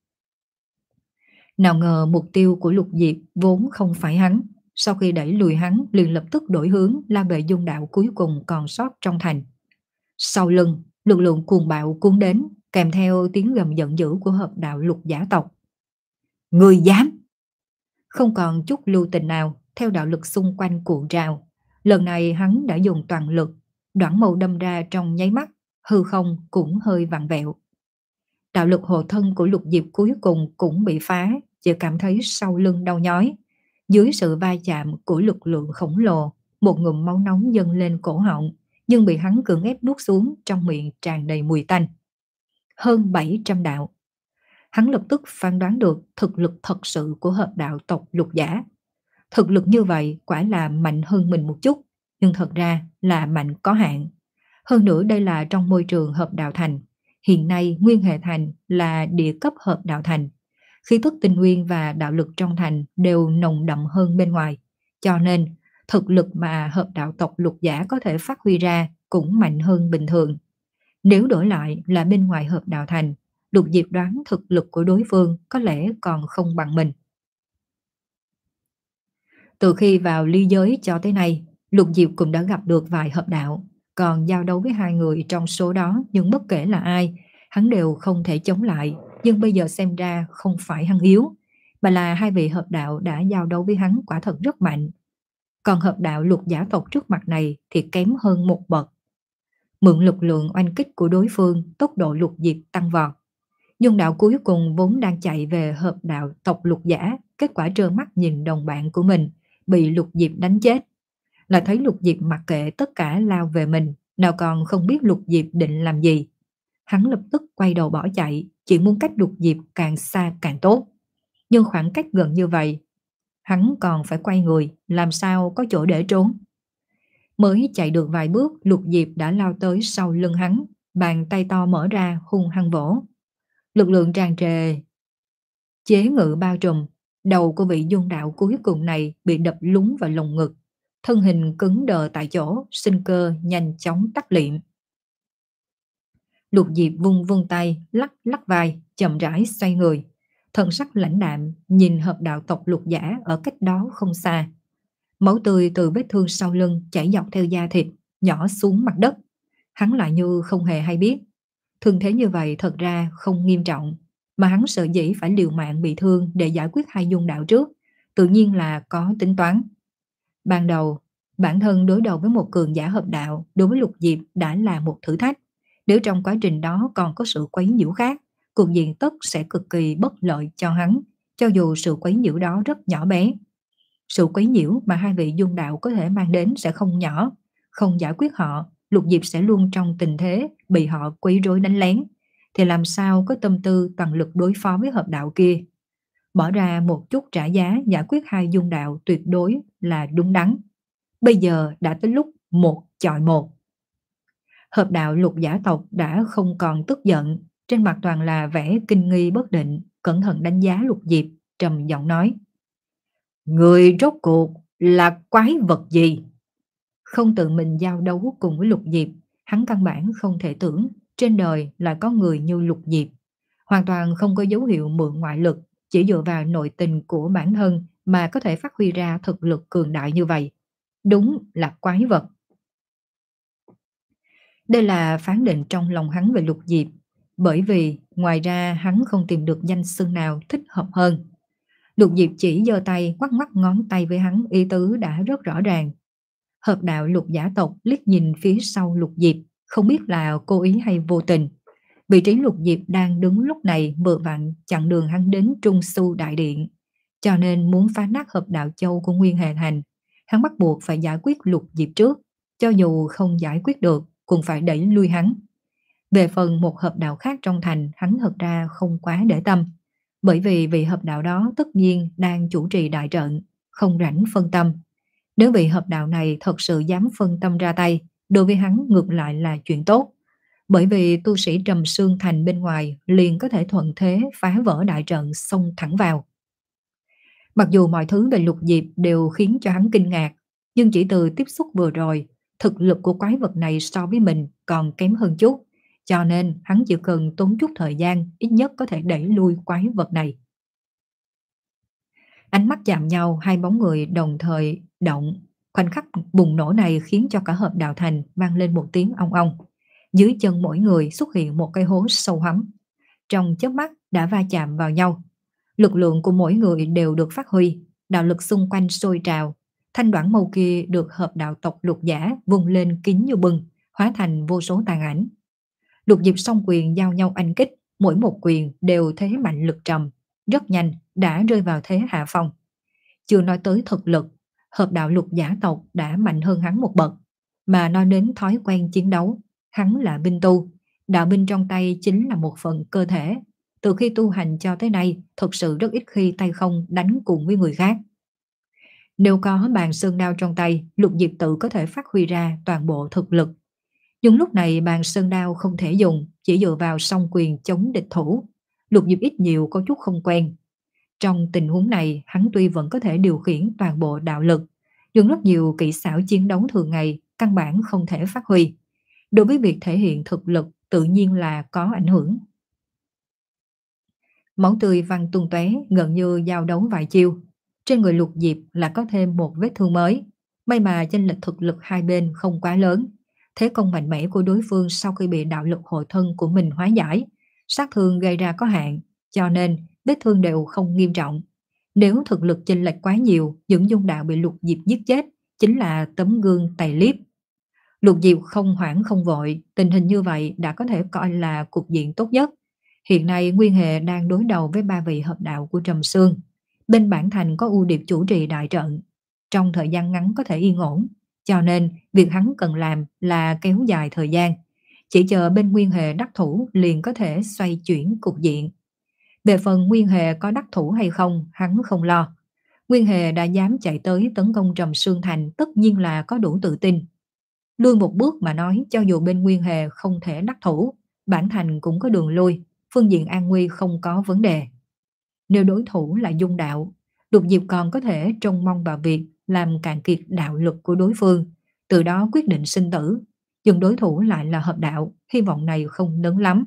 Nào ngờ mục tiêu của Lục Diệp vốn không phải hắn, sau khi đẩy lùi hắn liền lập tức đổi hướng la về dung đạo cuối cùng còn sót trong thành. Sau lưng, lực lượng cuồng bạo cuốn đến, kèm theo tiếng gầm giận dữ của hợp đạo lục giả tộc. Người dám! Không còn chút lưu tình nào, theo đạo lực xung quanh cuộn trào. Lần này hắn đã dùng toàn lực, đoạn mâu đâm ra trong nháy mắt, hư không cũng hơi vặn vẹo. Đạo lực hộ thân của Lục Diệp cuối cùng cũng bị phá, chỉ cảm thấy sau lưng đau nhói. Dưới sự va chạm của lực lượng khổng lồ, một ngụm máu nóng dâng lên cổ họng, nhưng bị hắn cưỡng ép nuốt xuống, trong miệng tràn đầy mùi tanh. Hơn bảy trăm đạo. Hắn lập tức phán đoán được thực lực thật sự của hợp đạo tộc lục giả. Thực lực như vậy quả là mạnh hơn mình một chút, nhưng thật ra là mạnh có hạn. Hơn nữa đây là trong môi trường hợp đạo thành. Hiện nay nguyên hệ thành là địa cấp hợp đạo thành. Khí tức tinh nguyên và đạo lực trong thành đều nồng đậm hơn bên ngoài. Cho nên thực lực mà hợp đạo tộc lục giả có thể phát huy ra cũng mạnh hơn bình thường. Nếu đổi lại là bên ngoài hợp đạo thành, Lục Diệp đoán thực lực của đối phương có lẽ còn không bằng mình. Từ khi vào ly giới cho tới nay, Lục Diệp cũng đã gặp được vài hợp đạo, còn giao đấu với hai người trong số đó, nhưng bất kể là ai, hắn đều không thể chống lại. Nhưng bây giờ xem ra không phải hắn yếu, mà là hai vị hợp đạo đã giao đấu với hắn quả thật rất mạnh. Còn hợp đạo lục giả tộc trước mặt này thì kém hơn một bậc. Mượn lực lượng oanh kích của đối phương, tốc độ Lục Diệp tăng vọt. Dung đạo cuối cùng vốn đang chạy về hợp đạo tộc lục giả, kết quả trơ mắt nhìn đồng bạn của mình bị Lục Diệp đánh chết. Là thấy Lục Diệp mặc kệ tất cả lao về mình, nào còn không biết Lục Diệp định làm gì. Hắn lập tức quay đầu bỏ chạy, chỉ muốn cách Lục Diệp càng xa càng tốt. Nhưng khoảng cách gần như vậy, hắn còn phải quay người, làm sao có chỗ để trốn. Mới chạy được vài bước, Lục Diệp đã lao tới sau lưng hắn, bàn tay to mở ra hung hăng vỗ. Lực lượng tràn trề, chế ngự bao trùm, đầu của vị dung đạo cuối cùng này bị đập lún vào lồng ngực, thân hình cứng đờ tại chỗ, sinh cơ nhanh chóng tắt liệm. Lục Diệp vung vung tay, lắc lắc vai, chậm rãi xoay người, thần sắc lãnh đạm nhìn hợp đạo tộc lục giả ở cách đó không xa. Máu tươi từ vết thương sau lưng chảy dọc theo da thịt, nhỏ xuống mặt đất. Hắn lại như không hề hay biết. Thương thế như vậy thật ra không nghiêm trọng, mà hắn sợ dĩ phải liều mạng bị thương để giải quyết hai dung đạo trước, tự nhiên là có tính toán. Ban đầu, Bản thân đối đầu với một cường giả hợp đạo đối với Lục Diệp đã là một thử thách. Nếu trong quá trình đó còn có sự quấy nhiễu khác, cục diện tất sẽ cực kỳ bất lợi cho hắn, cho dù sự quấy nhiễu đó rất nhỏ bé. Sự quấy nhiễu mà hai vị dung đạo có thể mang đến sẽ không nhỏ. Không giải quyết họ, Lục Diệp sẽ luôn trong tình thế bị họ quấy rối đánh lén. Thì làm sao có tâm tư toàn lực đối phó với hợp đạo kia? Bỏ ra một chút trả giá giải quyết hai dung đạo tuyệt đối là đúng đắn. Bây giờ đã tới lúc một chọi một. Hợp đạo Lục giả tộc đã không còn tức giận, trên mặt toàn là vẻ kinh nghi bất định, cẩn thận đánh giá Lục Diệp, trầm giọng nói: Người rốt cuộc là quái vật gì? Không tự mình giao đấu cùng với Lục Diệp, hắn căn bản không thể tưởng trên đời lại có người như Lục Diệp. Hoàn toàn không có dấu hiệu mượn ngoại lực, chỉ dựa vào nội tình của bản thân mà có thể phát huy ra thực lực cường đại như vậy. Đúng là quái vật. Đây là phán định trong lòng hắn về Lục Diệp, bởi vì ngoài ra hắn không tìm được danh xưng nào thích hợp hơn. Lục Diệp chỉ giơ tay quắc ngoắc ngón tay với hắn, ý tứ đã rất rõ ràng. Hợp đạo Lục giả tộc liếc nhìn phía sau Lục Diệp, không biết là cố ý hay vô tình. Vị trí Lục Diệp đang đứng lúc này vừa vặn chặn đường hắn đến Trung Su Đại Điện, cho nên muốn phá nát hợp đạo châu của Nguyên Hề Thành, hắn bắt buộc phải giải quyết Lục Diệp trước, cho dù không giải quyết được cũng phải đẩy lui hắn. Về phần một hợp đạo khác trong thành, hắn thật ra không quá để tâm, bởi vì vị hợp đạo đó tất nhiên đang chủ trì đại trận, không rảnh phân tâm. Nếu vị hợp đạo này thật sự dám phân tâm ra tay, đối với hắn ngược lại là chuyện tốt, bởi vì tu sĩ Trầm Sương Thành bên ngoài liền có thể thuận thế phá vỡ đại trận xông thẳng vào. Mặc dù mọi thứ về Lục Diệp đều khiến cho hắn kinh ngạc, nhưng chỉ từ tiếp xúc vừa rồi, thực lực của quái vật này so với mình còn kém hơn chút, cho nên hắn chỉ cần tốn chút thời gian, ít nhất có thể đẩy lui quái vật này. Ánh mắt chạm nhau, hai bóng người đồng thời động. Khoảnh khắc bùng nổ này khiến cho cả hợp đạo thành vang lên một tiếng ong ong. Dưới chân mỗi người xuất hiện một cái hố sâu hoắm. Trong chớp mắt đã va chạm vào nhau. Lực lượng của mỗi người đều được phát huy, đạo lực xung quanh sôi trào. Thanh đoạn màu kia được hợp đạo tộc Lục giả vung lên kín như bừng, hóa thành vô số tàn ảnh. Lục Diệp song quyền giao nhau anh kích, mỗi một quyền đều thế mạnh lực trầm, rất nhanh đã rơi vào thế hạ phong. Chưa nói tới thực lực, hợp đạo Lục giả tộc đã mạnh hơn hắn một bậc, mà nói đến thói quen chiến đấu, hắn là binh tu, đạo binh trong tay chính là một phần cơ thể. Từ khi tu hành cho tới nay, thực sự rất ít khi tay không đánh cùng với người khác. Nếu có bàn sơn đao trong tay, Lục Diệp tự có thể phát huy ra toàn bộ thực lực. Nhưng lúc này bàn sơn đao không thể dùng, chỉ dựa vào song quyền chống địch thủ. Lục Diệp ít nhiều có chút không quen. Trong tình huống này, hắn tuy vẫn có thể điều khiển toàn bộ đạo lực, nhưng rất nhiều kỹ xảo chiến đấu thường ngày căn bản không thể phát huy. Đối với việc thể hiện thực lực tự nhiên là có ảnh hưởng. Máu tươi văng tung tóe, gần như giao đấu vài chiêu. Trên người Lục Diệp là có thêm một vết thương mới. May mà chênh lệch thực lực hai bên không quá lớn. Thế công mạnh mẽ của đối phương sau khi bị đạo lực hộ thân của mình hóa giải, sát thương gây ra có hạn, cho nên vết thương đều không nghiêm trọng. Nếu thực lực chênh lệch quá nhiều, những dung đạo bị Lục Diệp giết chết chính là tấm gương tài liếp. Lục Diệp không hoảng không vội, tình hình như vậy đã có thể coi là cục diện tốt nhất. Hiện nay Nguyên Hề đang đối đầu với ba vị hợp đạo của Trầm Sương. Bên bản thành có ưu điệp chủ trì đại trận, trong thời gian ngắn có thể yên ổn, cho nên việc hắn cần làm là kéo dài thời gian. Chỉ chờ bên Nguyên Hề đắc thủ liền có thể xoay chuyển cục diện. Về phần Nguyên Hề có đắc thủ hay không, hắn không lo. Nguyên Hề đã dám chạy tới tấn công Trầm Sương Thành, tất nhiên là có đủ tự tin. Lui một bước mà nói, cho dù bên Nguyên Hề không thể đắc thủ, bản thành cũng có đường lui, phương diện an nguy không có vấn đề. Nếu đối thủ là dung đạo, Lục Diệp còn có thể trông mong vào việc làm cạn kiệt đạo lực của đối phương, từ đó quyết định sinh tử. Nhưng đối thủ lại là hợp đạo, hy vọng này không lớn lắm.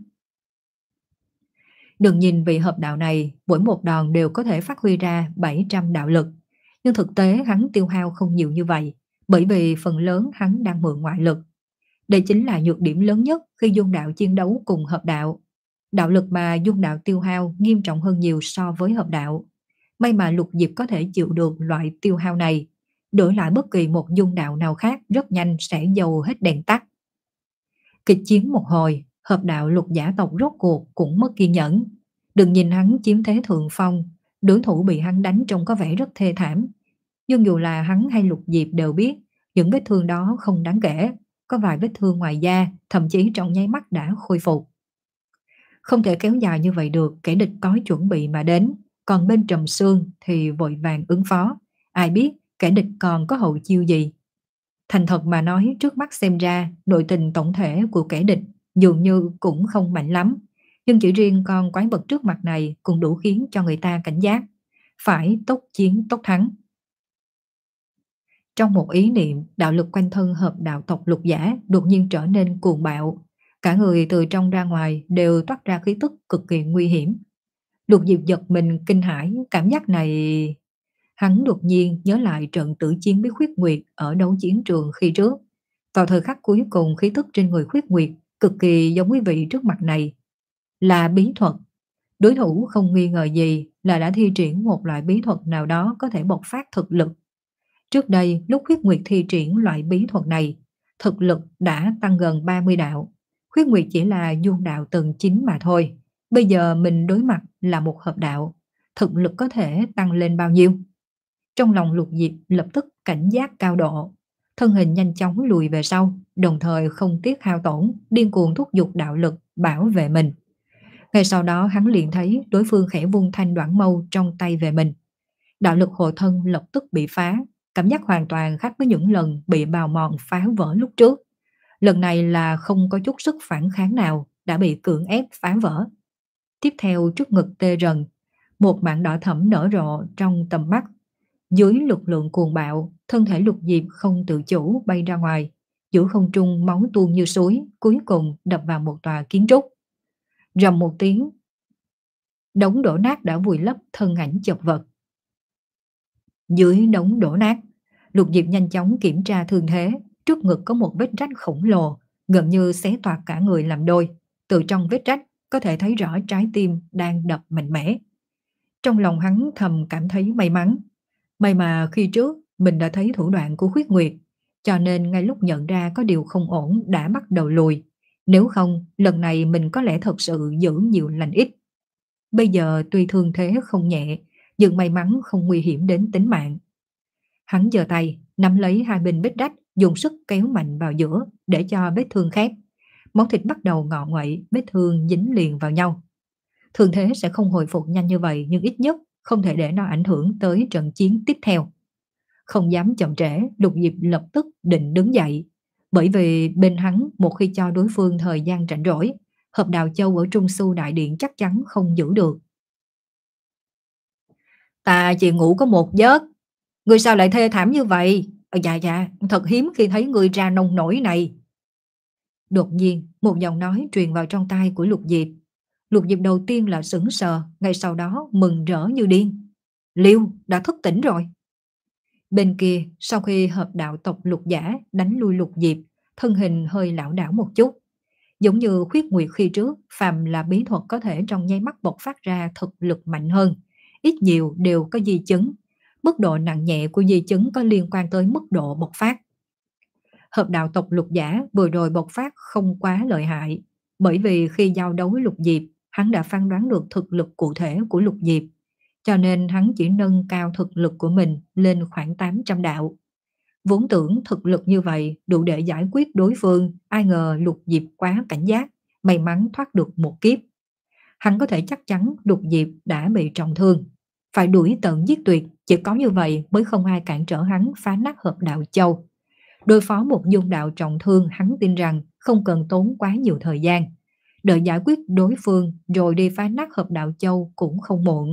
Đừng nhìn vị hợp đạo này, mỗi một đòn đều có thể phát huy ra bảy trăm đạo lực. Nhưng thực tế hắn tiêu hao không nhiều như vậy, bởi vì phần lớn hắn đang mượn ngoại lực. Đây chính là nhược điểm lớn nhất khi dung đạo chiến đấu cùng hợp đạo. Đạo lực mà dung đạo tiêu hao nghiêm trọng hơn nhiều so với hợp đạo. May mà Lục Diệp có thể chịu được loại tiêu hao này. đổi lại bất kỳ một dung đạo nào khác rất nhanh sẽ dầu hết đèn tắt. Kịch chiến một hồi, hợp đạo lục giả tộc rốt cuộc cũng mất kiên nhẫn. Đừng nhìn hắn chiếm thế thượng phong, đối thủ bị hắn đánh trông có vẻ rất thê thảm. Nhưng dù là hắn hay Lục Diệp đều biết những vết thương đó không đáng kể, có vài vết thương ngoài da, thậm chí trong nháy mắt đã khôi phục. Không thể kéo dài như vậy được, kẻ địch có chuẩn bị mà đến, còn bên Trầm Sương thì vội vàng ứng phó. Ai biết kẻ địch còn có hậu chiêu gì. Thành thật mà nói, trước mắt xem ra nội tình tổng thể của kẻ địch dường như cũng không mạnh lắm, nhưng chỉ riêng con quái vật trước mặt này cũng đủ khiến cho người ta cảnh giác, phải tốc chiến tốc thắng. Trong một ý niệm, đạo lực quanh thân hợp đạo tộc lục giả đột nhiên trở nên cuồng bạo, cả người từ trong ra ngoài đều toát ra khí tức cực kỳ nguy hiểm. Lục Diệp giật mình kinh hãi, cảm giác này. Hắn đột nhiên nhớ lại trận tử chiến với Khuyết Nguyệt ở đấu chiến trường khi trước. Vào thời khắc cuối cùng, khí tức trên người Khuyết Nguyệt cực kỳ giống quý vị trước mặt này. Là bí thuật. Đối thủ không nghi ngờ gì là đã thi triển một loại bí thuật nào đó có thể bộc phát thực lực. Trước đây, lúc Khuyết Nguyệt thi triển loại bí thuật này, thực lực đã tăng gần ba mươi đạo. Khuyết Nguyệt chỉ là dung đạo tầng chín mà thôi. Bây giờ mình đối mặt là một hợp đạo. Thực lực có thể tăng lên bao nhiêu? Trong lòng Lục Diệp lập tức cảnh giác cao độ. Thân hình nhanh chóng lùi về sau, đồng thời không tiếc hao tổn, điên cuồng thúc giục đạo lực bảo vệ mình. Ngay sau đó hắn liền thấy đối phương khẽ vung thanh đoạn mâu trong tay về mình. Đạo lực hộ thân lập tức bị phá, cảm giác hoàn toàn khác với những lần bị bào mòn phá vỡ lúc trước. Lần này là không có chút sức phản kháng nào, đã bị cưỡng ép phá vỡ. Tiếp theo trước ngực tê rần, một mảng đỏ thẫm nở rộ trong tầm mắt. Dưới lực lượng cuồng bạo, thân thể Lục Diệp không tự chủ bay ra ngoài, giữa không trung máu tuôn như suối, cuối cùng đập vào một tòa kiến trúc. Rầm một tiếng, đống đổ nát đã vùi lấp thân ảnh chật vật. Dưới đống đổ nát, Lục Diệp nhanh chóng kiểm tra thương thế, trước ngực có một vết rách khổng lồ, gần như xé toạc cả người làm đôi. Từ trong vết rách có thể thấy rõ trái tim đang đập mạnh mẽ. Trong lòng hắn thầm cảm thấy may mắn. May mà khi trước mình đã thấy thủ đoạn của Khuyết Nguyệt, cho nên ngay lúc nhận ra có điều không ổn đã bắt đầu lùi. Nếu không, lần này mình có lẽ thật sự giữ nhiều lành ít. Bây giờ tuy thương thế không nhẹ, nhưng may mắn không nguy hiểm đến tính mạng. Hắn giơ tay, nắm lấy hai bên vết rách, dùng sức kéo mạnh vào giữa để cho vết thương khép. Máu thịt bắt đầu ngọ nguậy, vết thương dính liền vào nhau. Thương thế sẽ không hồi phục nhanh như vậy, nhưng ít nhất không thể để nó ảnh hưởng tới trận chiến tiếp theo. Không dám chậm trễ, Lục Diệp lập tức định đứng dậy. Bởi vì bên hắn, một khi cho đối phương thời gian rảnh rỗi, hợp đạo châu ở Trung Su Đại Điện chắc chắn không giữ được. Ta chỉ ngủ có một giấc. Người sao lại thê thảm như vậy? Ờ, dạ dạ, thật hiếm khi thấy người ra nông nổi này. Đột nhiên, một giọng nói truyền vào trong tai của Lục Diệp. Lục Diệp đầu tiên là sững sờ, ngay sau đó mừng rỡ như điên. Liêu đã thức tỉnh rồi. Bên kia, sau khi hợp đạo tộc Lục giả đánh lui Lục Diệp, thân hình hơi lảo đảo một chút. Giống như Khuyết Nguyệt khi trước, phàm là bí thuật có thể trong nháy mắt bộc phát ra thực lực mạnh hơn. Ít nhiều đều có di chứng. Mức độ nặng nhẹ của di chứng có liên quan tới mức độ bộc phát. Hợp đạo tộc Lục giả vừa rồi bộc phát không quá lợi hại, bởi vì khi giao đấu với Lục Diệp, hắn đã phán đoán được thực lực cụ thể của Lục Diệp, cho nên hắn chỉ nâng cao thực lực của mình lên khoảng tám trăm đạo. Vốn tưởng thực lực như vậy đủ để giải quyết đối phương, ai ngờ Lục Diệp quá cảnh giác, may mắn thoát được một kiếp. Hắn có thể chắc chắn Lục Diệp đã bị trọng thương, phải đuổi tận giết tuyệt, chỉ có như vậy mới không ai cản trở hắn phá nát hợp đạo châu. Đối phó một dung đạo trọng thương, hắn tin rằng không cần tốn quá nhiều thời gian. Đợi giải quyết đối phương rồi đi phá nát hợp đạo châu cũng không muộn.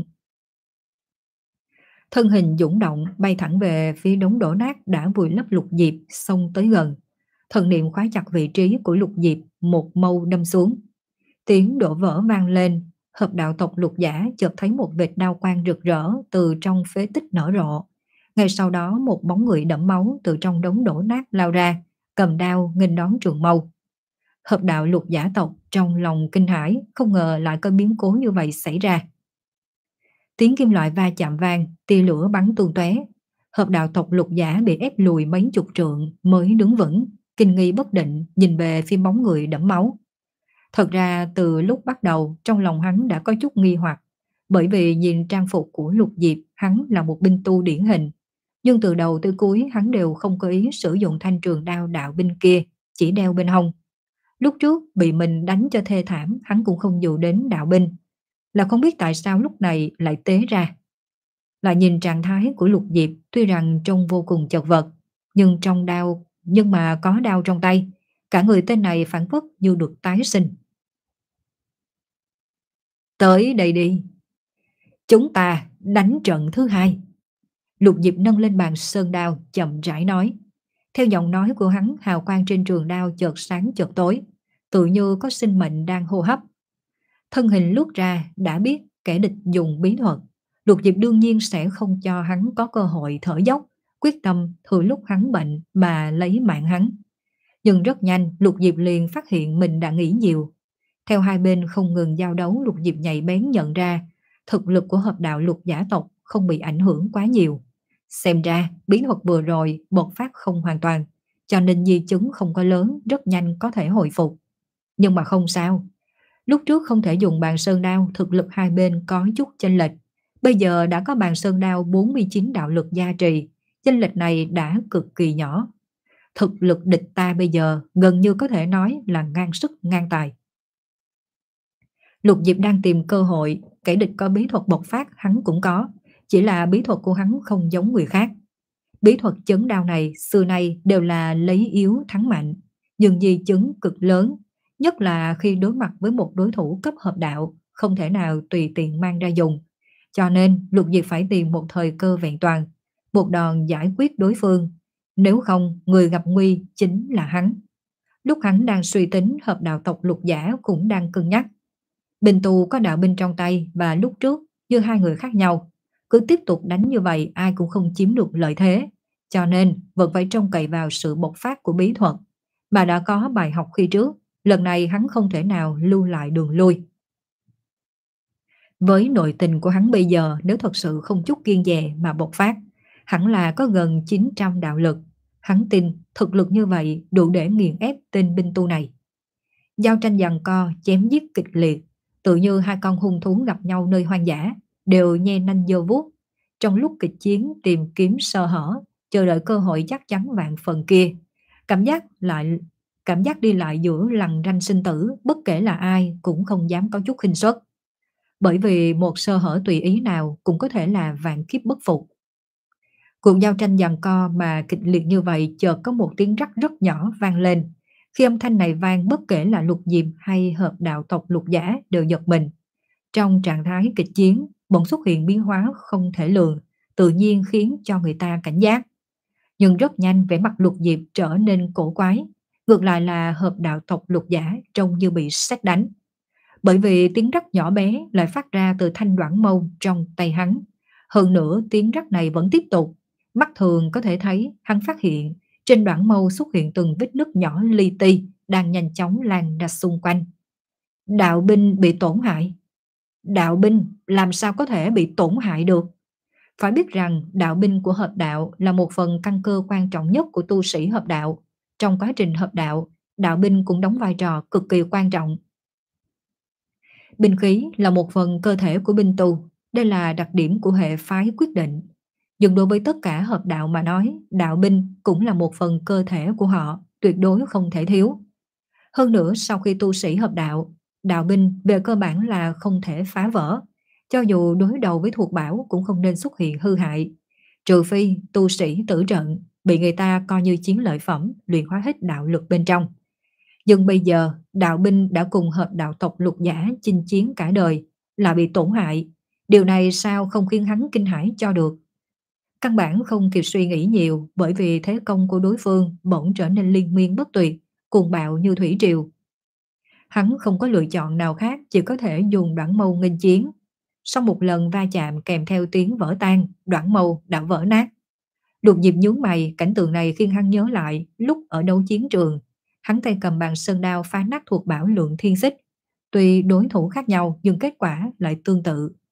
Thân hình dũng động bay thẳng về phía đống đổ nát đã vùi lấp Lục Diệp, xông tới gần. Thần niệm khóa chặt vị trí của Lục Diệp, một mâu đâm xuống. Tiếng đổ vỡ vang lên, hợp đạo tộc Lục giả chợt thấy một vệt đao quang rực rỡ từ trong phế tích nở rộ. Ngay sau đó một bóng người đẫm máu từ trong đống đổ nát lao ra, cầm đao nghênh đón trường mâu. Hợp đạo Lục giả tộc trong lòng kinh hãi, không ngờ lại có biến cố như vậy xảy ra. Tiếng kim loại va chạm vang, tia lửa bắn tung tóe. Hợp đạo tộc Lục Giả bị ép lùi mấy chục trượng mới đứng vững, kinh nghi bất định nhìn về phía bóng người đẫm máu. Thật ra từ lúc bắt đầu trong lòng hắn đã có chút nghi hoặc, bởi vì nhìn trang phục của Lục Diệp hắn là một binh tu điển hình, nhưng từ đầu tới cuối hắn đều không có ý sử dụng thanh trường đao đạo binh kia, chỉ đeo bên hông. Lúc trước bị mình đánh cho thê thảm hắn cũng không dùng đến đạo binh, là không biết tại sao lúc này lại tế ra. Lại nhìn trạng thái của Lục Diệp tuy rằng trông vô cùng chật vật, nhưng trong đao nhưng mà có đao trong tay, cả người tên này phảng phất như được tái sinh. Tới đây đi, chúng ta đánh trận thứ hai. Lục Diệp nâng lên bàn sơn đao chậm rãi nói. Theo giọng nói của hắn, hào quang trên trường đao chợt sáng chợt tối, tự như có sinh mệnh đang hô hấp. Thân hình lướt ra đã biết kẻ địch dùng bí thuật, Lục Diệp đương nhiên sẽ không cho hắn có cơ hội thở dốc, quyết tâm thừa lúc hắn bệnh mà lấy mạng hắn. Nhưng rất nhanh Lục Diệp liền phát hiện mình đã nghĩ nhiều. Theo hai bên không ngừng giao đấu, Lục Diệp nhạy bén nhận ra thực lực của hợp đạo Lục Giả tộc không bị ảnh hưởng quá nhiều. Xem ra bí thuật vừa rồi bộc phát không hoàn toàn, cho nên di chứng không có lớn, rất nhanh có thể hồi phục. Nhưng mà không sao, lúc trước không thể dùng bàn sơn đao, thực lực hai bên có chút chênh lệch. Bây giờ đã có bàn sơn đao bốn mươi chín đạo lực gia trì, chênh lệch này đã cực kỳ nhỏ. Thực lực địch ta bây giờ gần như có thể nói là ngang sức ngang tài. Lục Diệp đang tìm cơ hội, kẻ địch có bí thuật bộc phát hắn cũng có, chỉ là bí thuật của hắn không giống người khác. Bí thuật chấn đao này xưa nay đều là lấy yếu thắng mạnh, nhưng di chứng cực lớn, nhất là khi đối mặt với một đối thủ cấp hợp đạo, không thể nào tùy tiện mang ra dùng. Cho nên Lục Diệp phải tìm một thời cơ vẹn toàn, một đòn giải quyết đối phương, nếu không người gặp nguy chính là hắn. Lúc hắn đang suy tính, hợp đạo tộc Lục Giả cũng đang cân nhắc. Bình tù có đạo binh trong tay và lúc trước như hai người khác nhau, cứ tiếp tục đánh như vậy ai cũng không chiếm được lợi thế, cho nên vẫn phải trông cậy vào sự bộc phát của bí thuật, mà đã có bài học khi trước, lần này hắn không thể nào lưu lại đường lui. Với nội tình của hắn bây giờ, nếu thật sự không chút kiêng dè mà bộc phát, hẳn là có gần chín trăm đạo lực. Hắn tin thực lực như vậy đủ để nghiền ép tên binh tu này. Giao tranh giằng co, chém giết kịch liệt, tự như hai con hung thú gặp nhau nơi hoang dã, đều nhe nanh giơ vuốt. Trong lúc kịch chiến tìm kiếm sơ hở, chờ đợi cơ hội chắc chắn vạn phần kia, cảm giác lại cảm giác đi lại giữa lằn ranh sinh tử, bất kể là ai cũng không dám có chút khinh suất. Bởi vì một sơ hở tùy ý nào cũng có thể là vạn kiếp bất phục. Cuộc giao tranh giằng co mà kịch liệt như vậy, chợt có một tiếng rắc rất nhỏ vang lên. Khi âm thanh này vang, bất kể là Lục Diệp hay hợp đạo tộc Lục Giả đều giật mình. Trong trạng thái kịch chiến, bỗng xuất hiện biến hóa không thể lường, tự nhiên khiến cho người ta cảnh giác. Nhưng rất nhanh vẻ mặt Lục Diệp trở nên cổ quái, ngược lại là hợp đạo tộc Lục Giả trông như bị sét đánh. Bởi vì tiếng rắc nhỏ bé lại phát ra từ thanh đoản mâu trong tay hắn. Hơn nữa tiếng rắc này vẫn tiếp tục, mắt thường có thể thấy hắn phát hiện trên đoạn mâu xuất hiện từng vết nứt nhỏ li ti đang nhanh chóng lan ra xung quanh. Đạo binh bị tổn hại. Đạo binh làm sao có thể bị tổn hại được? Phải biết rằng đạo binh của hợp đạo là một phần căn cơ quan trọng nhất của tu sĩ hợp đạo. Trong quá trình hợp đạo, đạo binh cũng đóng vai trò cực kỳ quan trọng. Binh khí là một phần cơ thể của binh tu, đây là đặc điểm của hệ phái quyết định. Nhưng đối với tất cả hợp đạo mà nói, đạo binh cũng là một phần cơ thể của họ, tuyệt đối không thể thiếu. Hơn nữa sau khi tu sĩ hợp đạo, đạo binh về cơ bản là không thể phá vỡ. Cho dù đối đầu với thuộc bảo cũng không nên xuất hiện hư hại. Trừ phi tu sĩ tử trận, bị người ta coi như chiến lợi phẩm, luyện hóa hết đạo lực bên trong. Nhưng bây giờ, đạo binh đã cùng hợp đạo tộc Lục Giả chinh chiến cả đời, là bị tổn hại. Điều này sao không khiến hắn kinh hãi cho được? Căn bản không kịp suy nghĩ nhiều, bởi vì thế công của đối phương bỗng trở nên liên miên bất tuyệt, cuồng bạo như thủy triều. Hắn không có lựa chọn nào khác, chỉ có thể dùng đoạn mâu nghênh chiến. Sau một lần va chạm kèm theo tiếng vỡ tan, đoạn mâu đã vỡ nát. Lục Diệp nhướng mày, cảnh tượng này khiến hắn nhớ lại lúc ở đấu chiến trường, hắn tay cầm bàn sơn đao phá nát thuộc bảo lượng thiên xích. Tuy đối thủ khác nhau nhưng kết quả lại tương tự.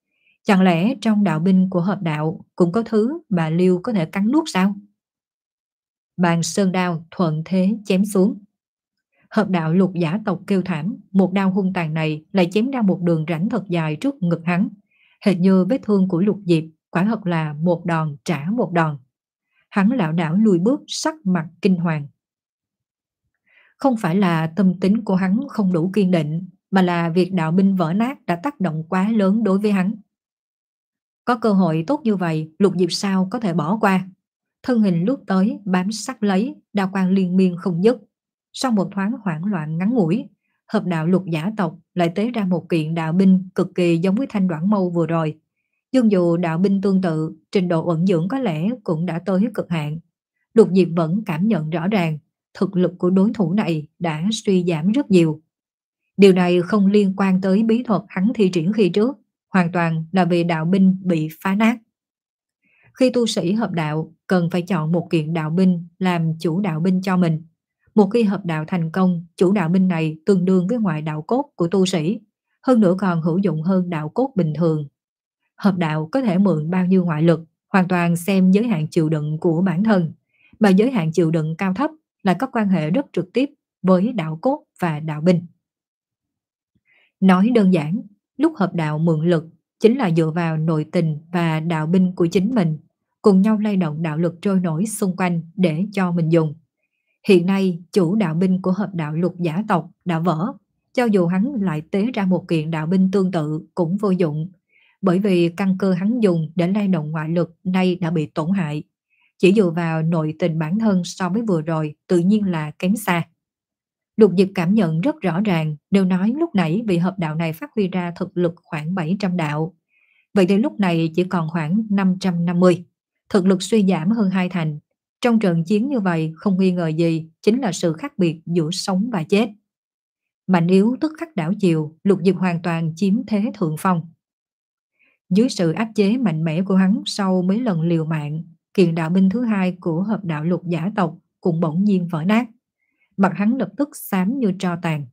Chẳng lẽ trong đạo binh của hợp đạo cũng có thứ mà Liêu có thể cắn nuốt sao? Bàn sơn đao thuận thế chém xuống. Hợp đạo Lục Giả tộc kêu thảm, một đao hung tàn này lại chém ra một đường rãnh thật dài trước ngực hắn. Hệt như vết thương của Lục Diệp, quả thật là một đòn trả một đòn. Hắn lảo đảo lùi bước, sắc mặt kinh hoàng. Không phải là tâm tính của hắn không đủ kiên định, mà là việc đạo binh vỡ nát đã tác động quá lớn đối với hắn. Có cơ hội tốt như vậy, Lục Diệp sao có thể bỏ qua? Thân hình lướt tới, bám sát lấy, đao quang liên miên không dứt. Sau một thoáng hoảng loạn ngắn ngủi, hợp đạo Lục Giả tộc lại tế ra một kiện đạo binh cực kỳ giống với thanh đoạn mâu vừa rồi. Nhưng dù đạo binh tương tự, trình độ ẩn dưỡng có lẽ cũng đã tới cực hạn. Lục Diệp vẫn cảm nhận rõ ràng, thực lực của đối thủ này đã suy giảm rất nhiều. Điều này không liên quan tới bí thuật hắn thi triển khi trước, hoàn toàn là vì đạo binh bị phá nát. Khi tu sĩ hợp đạo, cần phải chọn một kiện đạo binh làm chủ đạo binh cho mình. Một khi hợp đạo thành công, chủ đạo binh này tương đương với ngoại đạo cốt của tu sĩ, hơn nữa còn hữu dụng hơn đạo cốt bình thường. Hợp đạo có thể mượn bao nhiêu ngoại lực, hoàn toàn xem giới hạn chịu đựng của bản thân, mà giới hạn chịu đựng cao thấp lại có quan hệ rất trực tiếp với đạo cốt và đạo binh. Nói đơn giản, lúc hợp đạo mượn lực chính là dựa vào nội tình và đạo binh của chính mình, cùng nhau lay động đạo lực trôi nổi xung quanh để cho mình dùng. Hiện nay, chủ đạo binh của hợp đạo Lục Giả tộc đã vỡ, cho dù hắn lại tế ra một kiện đạo binh tương tự cũng vô dụng, bởi vì căn cơ hắn dùng để lay động ngoại lực nay đã bị tổn hại. Chỉ dựa vào nội tình bản thân so với vừa rồi tự nhiên là kém xa. Lục Diệp cảm nhận rất rõ ràng, nếu nói lúc nãy vị hợp đạo này phát huy ra thực lực khoảng bảy trăm đạo, vậy thì lúc này chỉ còn khoảng năm trăm năm mươi, thực lực suy giảm hơn hai thành. Trong trận chiến như vậy không nghi ngờ gì chính là sự khác biệt giữa sống và chết. Mạnh yếu tức khắc đảo chiều, Lục Diệp hoàn toàn chiếm thế thượng phong. Dưới sự áp chế mạnh mẽ của hắn sau mấy lần liều mạng, kiện đạo binh thứ hai của hợp đạo Lục Giả tộc cũng bỗng nhiên vỡ nát. Mặt hắn lập tức xám như tro tàn.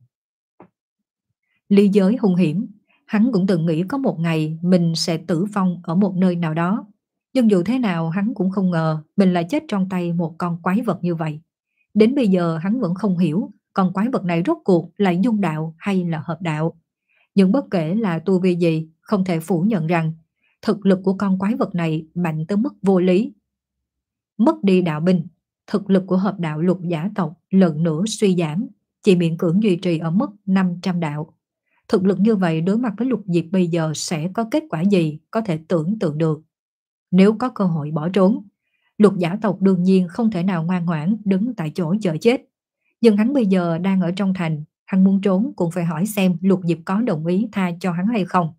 Ly giới hung hiểm, hắn cũng từng nghĩ có một ngày mình sẽ tử vong ở một nơi nào đó. Nhưng dù thế nào hắn cũng không ngờ mình lại chết trong tay một con quái vật như vậy. Đến bây giờ hắn vẫn không hiểu con quái vật này rốt cuộc là dung đạo hay là hợp đạo. Nhưng bất kể là tu vi gì, không thể phủ nhận rằng thực lực của con quái vật này mạnh tới mức vô lý. Mất đi đạo binh, thực lực của hợp đạo Lục Giả tộc lần nữa suy giảm, chỉ miễn cưỡng duy trì ở mức năm trăm đạo. Thực lực như vậy đối mặt với Lục Diệp bây giờ sẽ có kết quả gì có thể tưởng tượng được. Nếu có cơ hội bỏ trốn, Lục Giả tộc đương nhiên không thể nào ngoan ngoãn đứng tại chỗ chờ chết. Nhưng hắn bây giờ đang ở trong thành, hắn muốn trốn cũng phải hỏi xem Lục Diệp có đồng ý tha cho hắn hay không.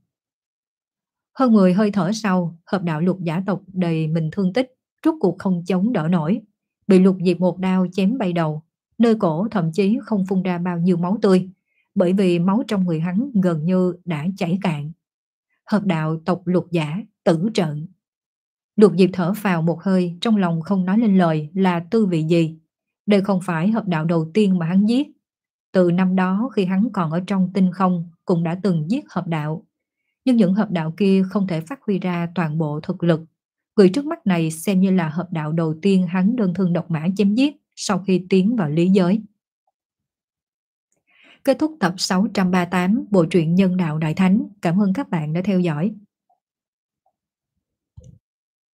Hơn mười hơi thở sau, hợp đạo Lục Giả tộc đầy mình thương tích, rốt cuộc không chống đỡ nổi, bị Lục Diệp một đao chém bay đầu, nơi cổ thậm chí không phun ra bao nhiêu máu tươi, bởi vì máu trong người hắn gần như đã chảy cạn. Hợp đạo tộc Lục Giả tử trận. Lục Diệp thở phào một hơi, trong lòng không nói lên lời là tư vị gì. Đây không phải hợp đạo đầu tiên mà hắn giết. Từ năm đó khi hắn còn ở trong tinh không cũng đã từng giết hợp đạo. Nhưng những hợp đạo kia không thể phát huy ra toàn bộ thực lực. Người trước mắt này xem như là hợp đạo đầu tiên hắn đơn thương độc mã chém giết sau khi tiến vào lý giới. Kết thúc tập sáu trăm ba mươi tám bộ truyện Nhân đạo Đại Thánh. Cảm ơn các bạn đã theo dõi.